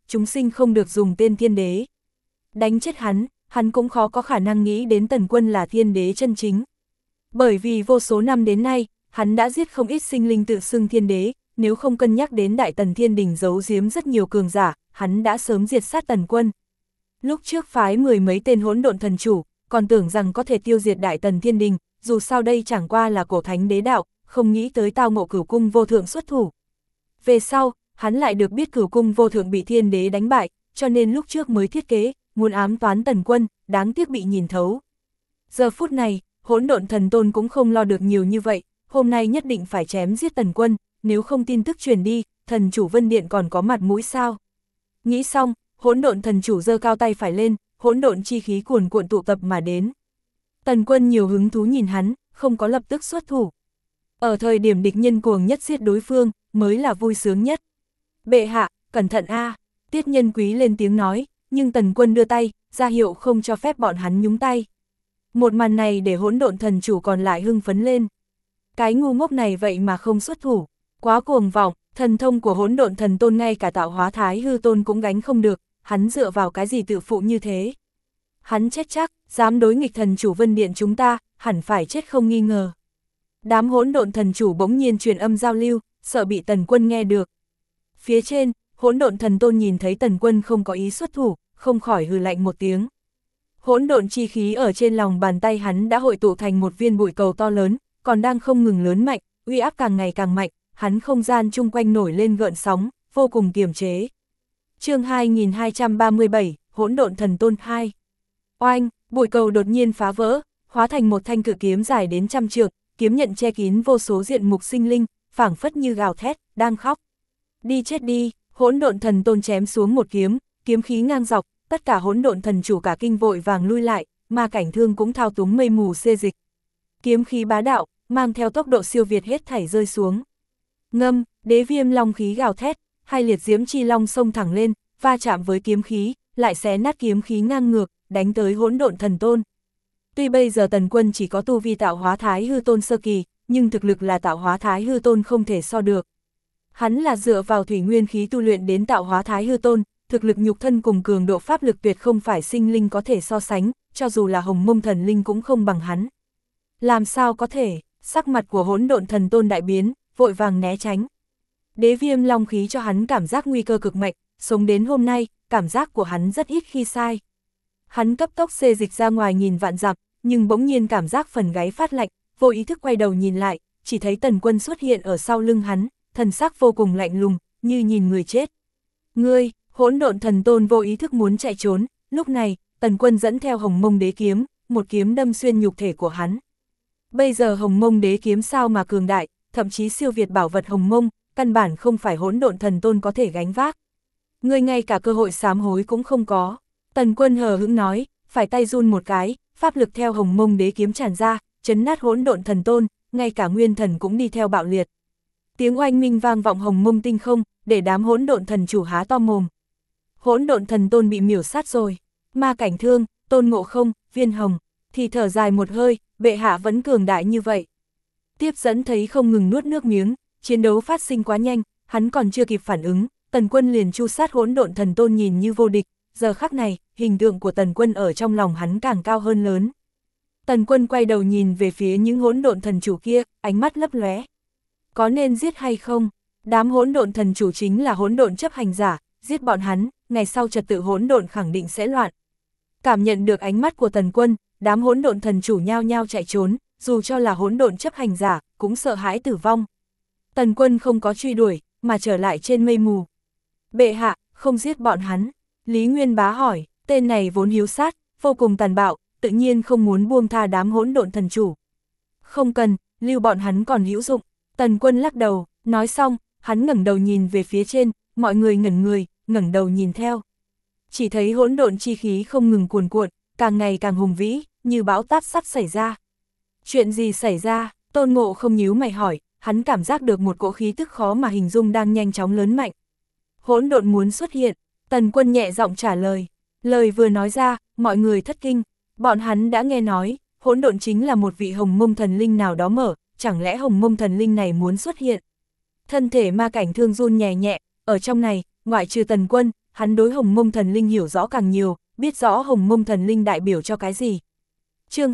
chúng sinh không được dùng tên thiên đế. Đánh chết hắn cũng khó có khả năng nghĩ đến Tần Quân là thiên đế chân chính. Bởi vì vô số năm đến nay, hắn đã giết không ít sinh linh tự xưng thiên đế, nếu không cân nhắc đến Đại Tần Thiên Đình giấu giếm rất nhiều cường giả, hắn đã sớm diệt sát Tần Quân. Lúc trước phái 10 mấy tên hỗn độn thần chủ, còn tưởng rằng có thể tiêu diệt Đại Tần Thiên Đình, dù sao đây chẳng qua là cổ thánh đế đạo, không nghĩ tới tao ngộ Cửu Cung Vô Thượng xuất thủ. Về sau, hắn lại được biết Cửu Cung Vô Thượng bị thiên đế đánh bại, cho nên lúc trước mới thiết kế, muốn ám toán Tần Quân, đáng tiếc bị nhìn thấu. Giờ phút này, hỗn độn thần tôn cũng không lo được nhiều như vậy, hôm nay nhất định phải chém giết Tần Quân, nếu không tin tức truyền đi, thần chủ Vân Điện còn có mặt mũi sao. Nghĩ xong, hỗn độn thần chủ giơ cao tay phải lên, hỗn độn chi khí cuồn cuộn tụ tập mà đến. Tần Quân nhiều hứng thú nhìn hắn, không có lập tức xuất thủ. Ở thời điểm địch nhân cuồng nhất giết đối phương, mới là vui sướng nhất. Bệ hạ, cẩn thận a, Tiết Nhân Quý lên tiếng nói, nhưng Tần Quân đưa tay, ra hiệu không cho phép bọn hắn nhúng tay. Một màn này để hỗn độn thần chủ còn lại hưng phấn lên. Cái ngu ngốc này vậy mà không xuất thủ, quá cuồng vọng, thần thông của hỗn độn thần tôn ngay cả tạo hóa thái hư tôn cũng gánh không được, hắn dựa vào cái gì tự phụ như thế. Hắn chết chắc, dám đối nghịch thần chủ Vân Điện chúng ta, hẳn phải chết không nghi ngờ. Đám hỗn độn thần chủ bỗng nhiên truyền âm giao lưu, sợ bị Tần Quân nghe được. Phía trên, hỗn độn thần tôn nhìn thấy Tần Quân không có ý xuất thủ, không khỏi hừ lạnh một tiếng. Hỗn độn chi khí ở trên lòng bàn tay hắn đã hội tụ thành một viên bụi cầu to lớn, còn đang không ngừng lớn mạnh, uy áp càng ngày càng mạnh, hắn không gian chung quanh nổi lên gợn sóng, vô cùng kiềm chế. Chương 2237, Hỗn độn thần tôn 2. Oanh, bụi cầu đột nhiên phá vỡ, hóa thành một thanh cự kiếm dài đến 100 trượng, kiếm nhận che kín vô số diện mục sinh linh, phảng phất như gào thét, đang khóc. Đi chết đi, hỗn độn thần tôn chém xuống một kiếm, kiếm khí ngang dọc, tất cả hỗn độn thần chủ cả kinh vội vàng lui lại, mà Cảnh Thương cũng thao túng mây mù xê dịch. Kiếm khí bá đạo, mang theo tốc độ siêu việt hết thảy rơi xuống. Ngâm, đế viêm long khí gào thét, hai liệt diễm chi long xông thẳng lên, va chạm với kiếm khí, lại xé nát kiếm khí ngang ngược, đánh tới hỗn độn thần tôn. Tuy bây giờ Tần Quân chỉ có tu vi tạo hóa thái hư tôn sơ kỳ, nhưng thực lực là tạo hóa thái hư tôn không thể so được. Hắn là dựa vào thủy nguyên khí tu luyện đến tạo hóa thái hư tôn, thực lực nhục thân cùng cường độ pháp lực tuyệt không phải sinh linh có thể so sánh, cho dù là hồng mông thần linh cũng không bằng hắn. Làm sao có thể, sắc mặt của hỗn độn thần tôn đại biến, vội vàng né tránh. Đế viêm long khí cho hắn cảm giác nguy cơ cực mạnh, sống đến hôm nay, cảm giác của hắn rất ít khi sai. Hắn cấp tốc xê dịch ra ngoài nhìn vạn dặm, nhưng bỗng nhiên cảm giác phần gáy phát lạnh, vô ý thức quay đầu nhìn lại, chỉ thấy Tần Quân xuất hiện ở sau lưng hắn, thần sắc vô cùng lạnh lùng, như nhìn người chết. Ngươi, hỗn độn thần tôn vô ý thức muốn chạy trốn, lúc này, Tần Quân dẫn theo hồng mông đế kiếm, một kiếm đâm xuyên nhục thể của hắn. Bây giờ hồng mông đế kiếm sao mà cường đại, thậm chí siêu việt bảo vật hồng mông, căn bản không phải hỗn độn thần tôn có thể gánh vác. Ngươi ngay cả cơ hội sám hối cũng không có. Tần Quân hờ hững nói, phải tay run một cái, pháp lực theo hồng mông đế kiếm tràn ra, chấn nát hỗn độn thần tôn, ngay cả nguyên thần cũng đi theo bạo liệt. Tiếng oanh minh vang vọng hồng mông tinh không, để đám hỗn độn thần chủ há to mồm. Hỗn độn thần tôn bị miểu sát rồi. Ma Cảnh Thương, Tôn Ngộ Không, Viên Hồng, thì thở dài một hơi, bệ hạ vẫn cường đại như vậy. Tiếp dẫn thấy không ngừng nuốt nước miếng, chiến đấu phát sinh quá nhanh, hắn còn chưa kịp phản ứng, Tần Quân liền chu sát hỗn độn thần tôn nhìn như vô địch, giờ khắc này, hình tượng của Tần Quân ở trong lòng hắn càng cao hơn lớn. Tần Quân quay đầu nhìn về phía những hỗn độn thần chủ kia, ánh mắt lấp lóe. Có nên giết hay không? Đám hỗn độn thần chủ chính là hỗn độn chấp hành giả, giết bọn hắn, ngày sau trật tự hỗn độn khẳng định sẽ loạn. Cảm nhận được ánh mắt của Tần Quân, đám hỗn độn thần chủ nhao nhao chạy trốn, dù cho là hỗn độn chấp hành giả, cũng sợ hãi tử vong. Tần Quân không có truy đuổi, mà trở lại trên mây mù. Bệ hạ, không giết bọn hắn. Lý Nguyên Bá hỏi, tên này vốn hiếu sát, vô cùng tàn bạo, tự nhiên không muốn buông tha đám hỗn độn thần chủ. Không cần, lưu bọn hắn còn hữu dụng. Tần Quân lắc đầu, nói xong, hắn ngẩng đầu nhìn về phía trên, mọi người ngẩn người, ngẩng đầu nhìn theo. Chỉ thấy hỗn độn chi khí không ngừng cuồn cuộn, càng ngày càng hùng vĩ, như bão táp sắp xảy ra. Chuyện gì xảy ra? Tôn Ngộ Không nhíu mày hỏi, hắn cảm giác được một cỗ khí tức khó mà hình dung đang nhanh chóng lớn mạnh. Hỗn độn muốn xuất hiện. Tần Quân nhẹ giọng trả lời. Lời vừa nói ra, mọi người thất kinh. Bọn hắn đã nghe nói, hỗn độn chính là một vị hồng mông thần linh nào đó mở, chẳng lẽ hồng mông thần linh này muốn xuất hiện. Thân thể Ma Cảnh Thương run nhẹ nhẹ, ở trong này, ngoại trừ Tần Quân, hắn đối Hồng Mông Thần Linh hiểu rõ càng nhiều, biết rõ Hồng Mông Thần Linh đại biểu cho cái gì. Chương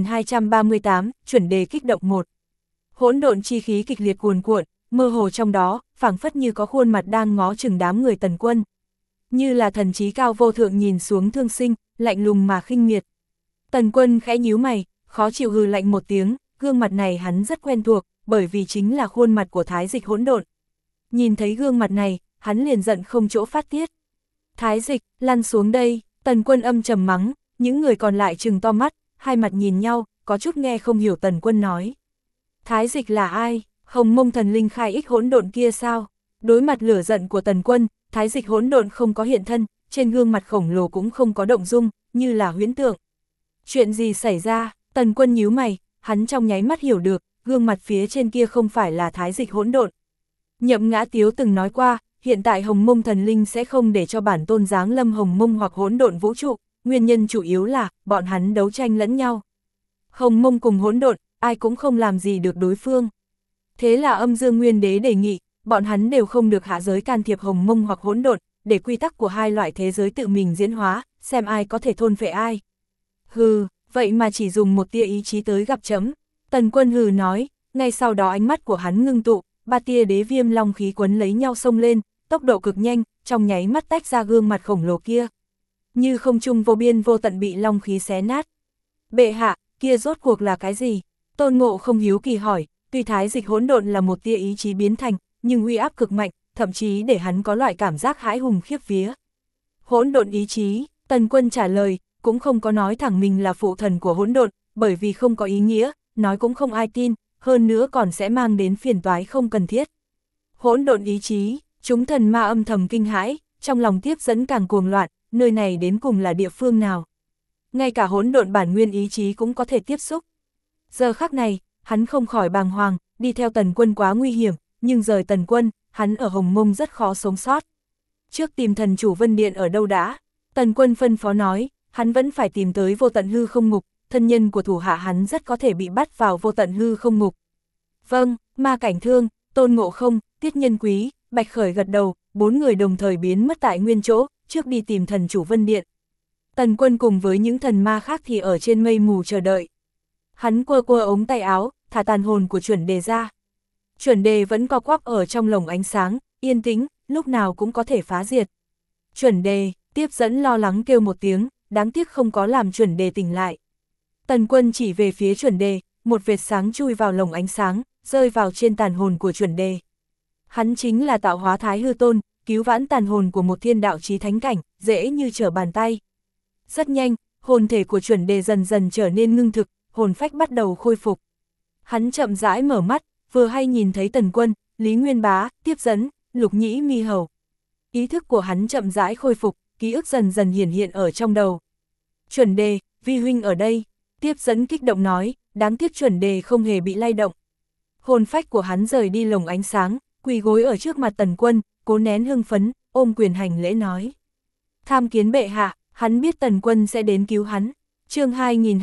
2238, chuẩn đề kích động 1. Hỗn độn chi khí kịch liệt cuồn cuộn, mơ hồ trong đó, phảng phất như có khuôn mặt đang ngó chừng đám người Tần Quân. Như là thần trí cao vô thượng nhìn xuống thương sinh, lạnh lùng mà khinh miệt. Tần Quân khẽ nhíu mày, khó chịu hừ lạnh một tiếng, gương mặt này hắn rất quen thuộc, bởi vì chính là khuôn mặt của Thái Dịch hỗn độn. Nhìn thấy gương mặt này, hắn liền giận không chỗ phát tiết. Thái Dịch, lăn xuống đây, Tần Quân âm trầm mắng, những người còn lại trừng to mắt, hai mặt nhìn nhau, có chút nghe không hiểu Tần Quân nói. Thái Dịch là ai? Hồng Mông Thần Linh khai ích hỗn độn kia sao? Đối mặt lửa giận của Tần Quân, Thái Dịch hỗn độn không có hiện thân, trên gương mặt khổng lồ cũng không có động dung, như là huyễn tượng. Chuyện gì xảy ra? Tần Quân nhíu mày, hắn trong nháy mắt hiểu được, gương mặt phía trên kia không phải là Thái Dịch hỗn độn. Nhậm Ngã Tiếu từng nói qua, hiện tại Hồng Mông Thần Linh sẽ không để cho bản tôn giáng lâm Hồng Mông hoặc hỗn độn vũ trụ, nguyên nhân chủ yếu là bọn hắn đấu tranh lẫn nhau. Hồng Mông cùng hỗn độn, ai cũng không làm gì được đối phương. Thế là Âm Dương Nguyên Đế đề nghị, bọn hắn đều không được hạ giới can thiệp Hồng Mông hoặc hỗn độn, để quy tắc của hai loại thế giới tự mình diễn hóa, xem ai có thể thôn phệ ai. Hừ, vậy mà chỉ dùng một tia ý chí tới gặp chấm. Tần Quân hừ nói, ngay sau đó ánh mắt của hắn ngưng tụ, ba tia đế viêm long khí quấn lấy nhau xông lên, tốc độ cực nhanh, trong nháy mắt tách ra gương mặt khổng lồ kia. Như không trung vô biên vô tận bị long khí xé nát. Bệ hạ, kia rốt cuộc là cái gì? Tôn Ngộ không hiếu kỳ hỏi, tuy Thái Dịch hỗn độn là một tia ý chí biến thành, nhưng uy áp cực mạnh, thậm chí để hắn có loại cảm giác hãi hùng khiếp vía. Hỗn độn ý chí, Tần Quân trả lời, cũng không có nói thẳng mình là phụ thần của hỗn độn, bởi vì không có ý nghĩa, nói cũng không ai tin, hơn nữa còn sẽ mang đến phiền toái không cần thiết. Hỗn độn ý chí, chúng thần ma âm thầm kinh hãi, trong lòng tiếp dẫn càng cuồng loạn, nơi này đến cùng là địa phương nào. Ngay cả hỗn độn bản nguyên ý chí cũng có thể tiếp xúc. Giờ khắc này, hắn không khỏi bàng hoàng, đi theo Tần Quân quá nguy hiểm, nhưng rời Tần Quân, hắn ở Hồng Mông rất khó sống sót. Trước tìm thần chủ Vân Điện ở đâu đã? Tần Quân phân phó nói, hắn vẫn phải tìm tới vô tận hư không ngục, thân nhân của thủ hạ hắn rất có thể bị bắt vào vô tận hư không ngục. Vâng, Ma Cảnh Thương, Tôn Ngộ Không, Tiết Nhân Quý, Bạch Khởi gật đầu, bốn người đồng thời biến mất tại nguyên chỗ, trước đi tìm thần chủ Vân Điện. Tần Quân cùng với những thần ma khác thì ở trên mây mù chờ đợi. Hắn quơ quơ ống tay áo, thả tàn hồn của chuẩn đề ra. Chuẩn đề vẫn co quắp ở trong lồng ánh sáng, yên tĩnh, lúc nào cũng có thể phá diệt. Chuẩn đề, tiếp dẫn lo lắng kêu một tiếng, đáng tiếc không có làm chuẩn đề tỉnh lại. Tần Quân chỉ về phía chuẩn đề, một vệt sáng chui vào lồng ánh sáng, rơi vào trên tàn hồn của chuẩn đề. Hắn chính là tạo hóa Thái Hư Tôn, cứu vãn tàn hồn của một thiên đạo chí thánh cảnh, dễ như trở bàn tay. Rất nhanh, hồn thể của chuẩn đề dần dần trở nên ngưng thực, hồn phách bắt đầu khôi phục. Hắn chậm rãi mở mắt, vừa hay nhìn thấy Tần Quân, Lý Nguyên Bá, tiếp dẫn, Lục Nhĩ Mi Hầu. Ý thức của hắn chậm rãi khôi phục, ký ức dần dần hiển hiện ở trong đầu. Chuẩn đề, vi huynh ở đây, tiếp dẫn kích động nói, đáng tiếc chuẩn đề không hề bị lay động. Hồn phách của hắn rời đi lồng ánh sáng, quỳ gối ở trước mặt Tần Quân, cố nén hưng phấn, ôm quyền hành lễ nói. Tham kiến bệ hạ, hắn biết Tần Quân sẽ đến cứu hắn. Chương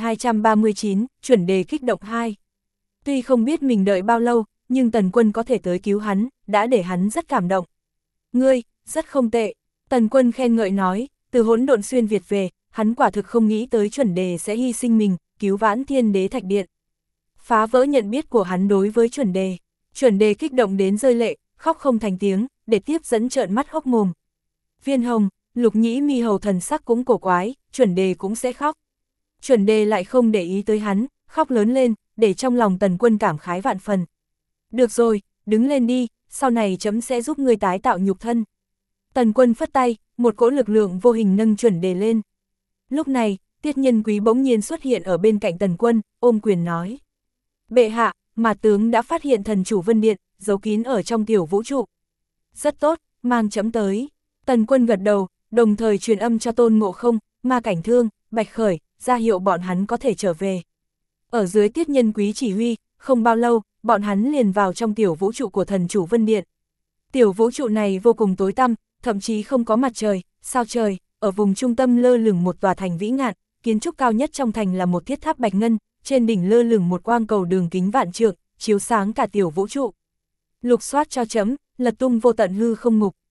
2239, chuẩn đề kích động 2. Tuy không biết mình đợi bao lâu, nhưng Tần Quân có thể tới cứu hắn, đã để hắn rất cảm động. Ngươi, rất không tệ. Tần Quân khen ngợi nói, từ hỗn độn xuyên Việt về, hắn quả thực không nghĩ tới chuẩn đề sẽ hy sinh mình, cứu vãn Thiên Đế Thạch Điện. Phá vỡ nhận biết của hắn đối với chuẩn đề kích động đến rơi lệ, khóc không thành tiếng, để tiếp dẫn trợn mắt hốc mồm. Viên Hồng, Lục Nhĩ Mi Hầu thần sắc cũng cổ quái, chuẩn đề cũng sẽ khóc. Chuẩn đề lại không để ý tới hắn, khóc lớn lên, để trong lòng Tần Quân cảm khái vạn phần. Được rồi, đứng lên đi, sau này chấm sẽ giúp ngươi tái tạo nhục thân. Tần Quân phất tay, một cỗ lực lượng vô hình nâng chuẩn đề lên. Lúc này, Tiết Nhân Quý bỗng nhiên xuất hiện ở bên cạnh Tần Quân, ôm quyền nói. Bệ hạ, mà tướng đã phát hiện thần chủ Vân Điện, giấu kín ở trong tiểu vũ trụ. Rất tốt, mang chấm tới. Tần Quân gật đầu, đồng thời truyền âm cho Tôn Ngộ Không, Ma Cảnh Thương, Bạch Khởi, ra hiệu bọn hắn có thể trở về. Ở dưới Tiết Nhân Quý chỉ huy, không bao lâu, bọn hắn liền vào trong tiểu vũ trụ của thần chủ Vân Điện. Tiểu vũ trụ này vô cùng tối tăm, thậm chí không có mặt trời, sao trời, ở vùng trung tâm lơ lửng một tòa thành vĩ ngạn, kiến trúc cao nhất trong thành là một thiết tháp bạch ngân, trên đỉnh lơ lửng một quang cầu đường kính vạn trượng, chiếu sáng cả tiểu vũ trụ. Lục soát cho chấm, lật tung vô tận hư không ngục.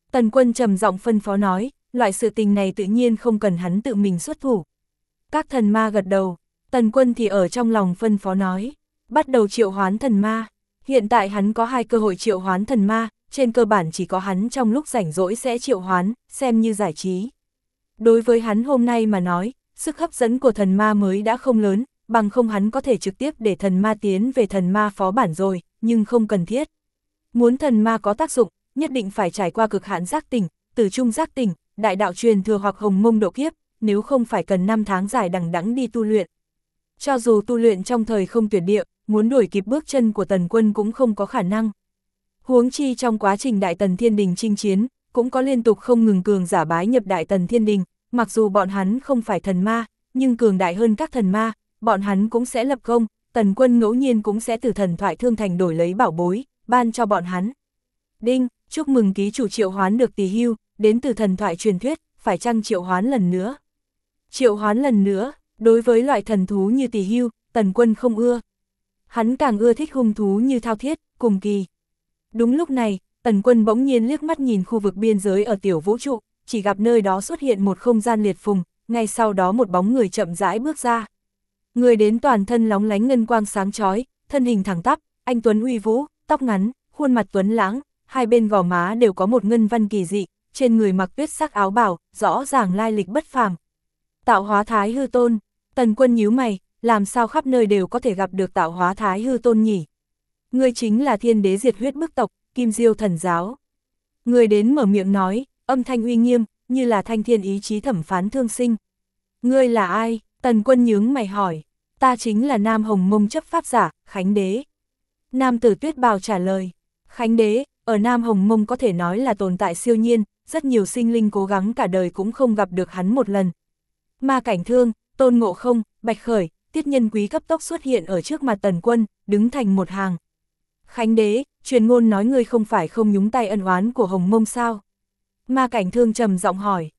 Tần Quân trầm giọng phân phó nói, loại sự tình này tự nhiên không cần hắn tự mình xuất thủ. Các thần ma gật đầu, Tần Quân thì ở trong lòng phân phó nói, bắt đầu triệu hoán thần ma. Hiện tại hắn có 2 cơ hội triệu hoán thần ma, trên cơ bản chỉ có hắn trong lúc rảnh rỗi sẽ triệu hoán, xem như giải trí. Đối với hắn hôm nay mà nói, sức hấp dẫn của thần ma mới đã không lớn, bằng không hắn có thể trực tiếp để thần ma tiến về thần ma phó bản rồi, nhưng không cần thiết. Muốn thần ma có tác dụng, nhất định phải trải qua cực hạn giác tỉnh, tử trung giác tỉnh, đại đạo truyền thừa hoặc hồng mông độ kiếp, nếu không phải cần 5 tháng dài đằng đẵng đi tu luyện. Cho dù tu luyện trong thời không tuyệt địa, muốn đuổi kịp bước chân của Tần Quân cũng không có khả năng. Huống chi trong quá trình Đại Tần Thiên Đình chinh chiến, cũng có liên tục không ngừng cường giả bái nhập Đại Tần Thiên Đình, mặc dù bọn hắn không phải thần ma, nhưng cường đại hơn các thần ma, bọn hắn cũng sẽ lập công, Tần Quân ngẫu nhiên cũng sẽ từ thần thoại thương thành đổi lấy bảo bối, ban cho bọn hắn. Đinh, chúc mừng ký chủ triệu hoán được Tỳ Hưu, đến từ thần thoại truyền thuyết, phải chăng triệu hoán lần nữa? Triệu hoán lần nữa, đối với loại thần thú như Tỳ Hưu, Tần Quân không ưa. Hắn càng ưa thích hung thú như Thao Thiết, Cùng Kỳ. Đúng lúc này, Tần Quân bỗng nhiên liếc mắt nhìn khu vực biên giới ở tiểu vũ trụ, chỉ gặp nơi đó xuất hiện một không gian liệt phùng, ngay sau đó một bóng người chậm rãi bước ra. Người đến toàn thân lóng lánh ngân quang sáng chói, thân hình thẳng tắp, anh tuấn uy vũ, tóc ngắn, khuôn mặt tuấn lãng, hai bên gò má đều có một ngân văn kỳ dị, trên người mặc tuyết sắc áo bào, rõ ràng lai lịch bất phàm. Tạo hóa Thái Hư Tôn. Tần Quân nhíu mày, làm sao khắp nơi đều có thể gặp được tạo hóa Thái Hư Tôn nhỉ? Ngươi chính là Thiên Đế diệt huyết bức tộc, Kim Diêu thần giáo. Người đến mở miệng nói, âm thanh uy nghiêm, như là thanh thiên ý chí thẩm phán thương sinh. Ngươi là ai? Tần Quân nhướng mày hỏi. Ta chính là Nam Hồng Mông chấp pháp giả, Khánh Đế. Nam tử Tuyết Bào trả lời. Khánh Đế, ở Nam Hồng Mông có thể nói là tồn tại siêu nhiên, rất nhiều sinh linh cố gắng cả đời cũng không gặp được hắn một lần. Ma Cảnh Thương, Tôn Ngộ Không, Bạch Khởi, Tiết Nhân Quý cấp tốc xuất hiện ở trước mặt Tần Quân, đứng thành một hàng. Khánh Đế, truyền ngôn nói ngươi không phải không nhúng tay ân oán của Hồng Mông sao? Ma Cảnh Thương trầm giọng hỏi.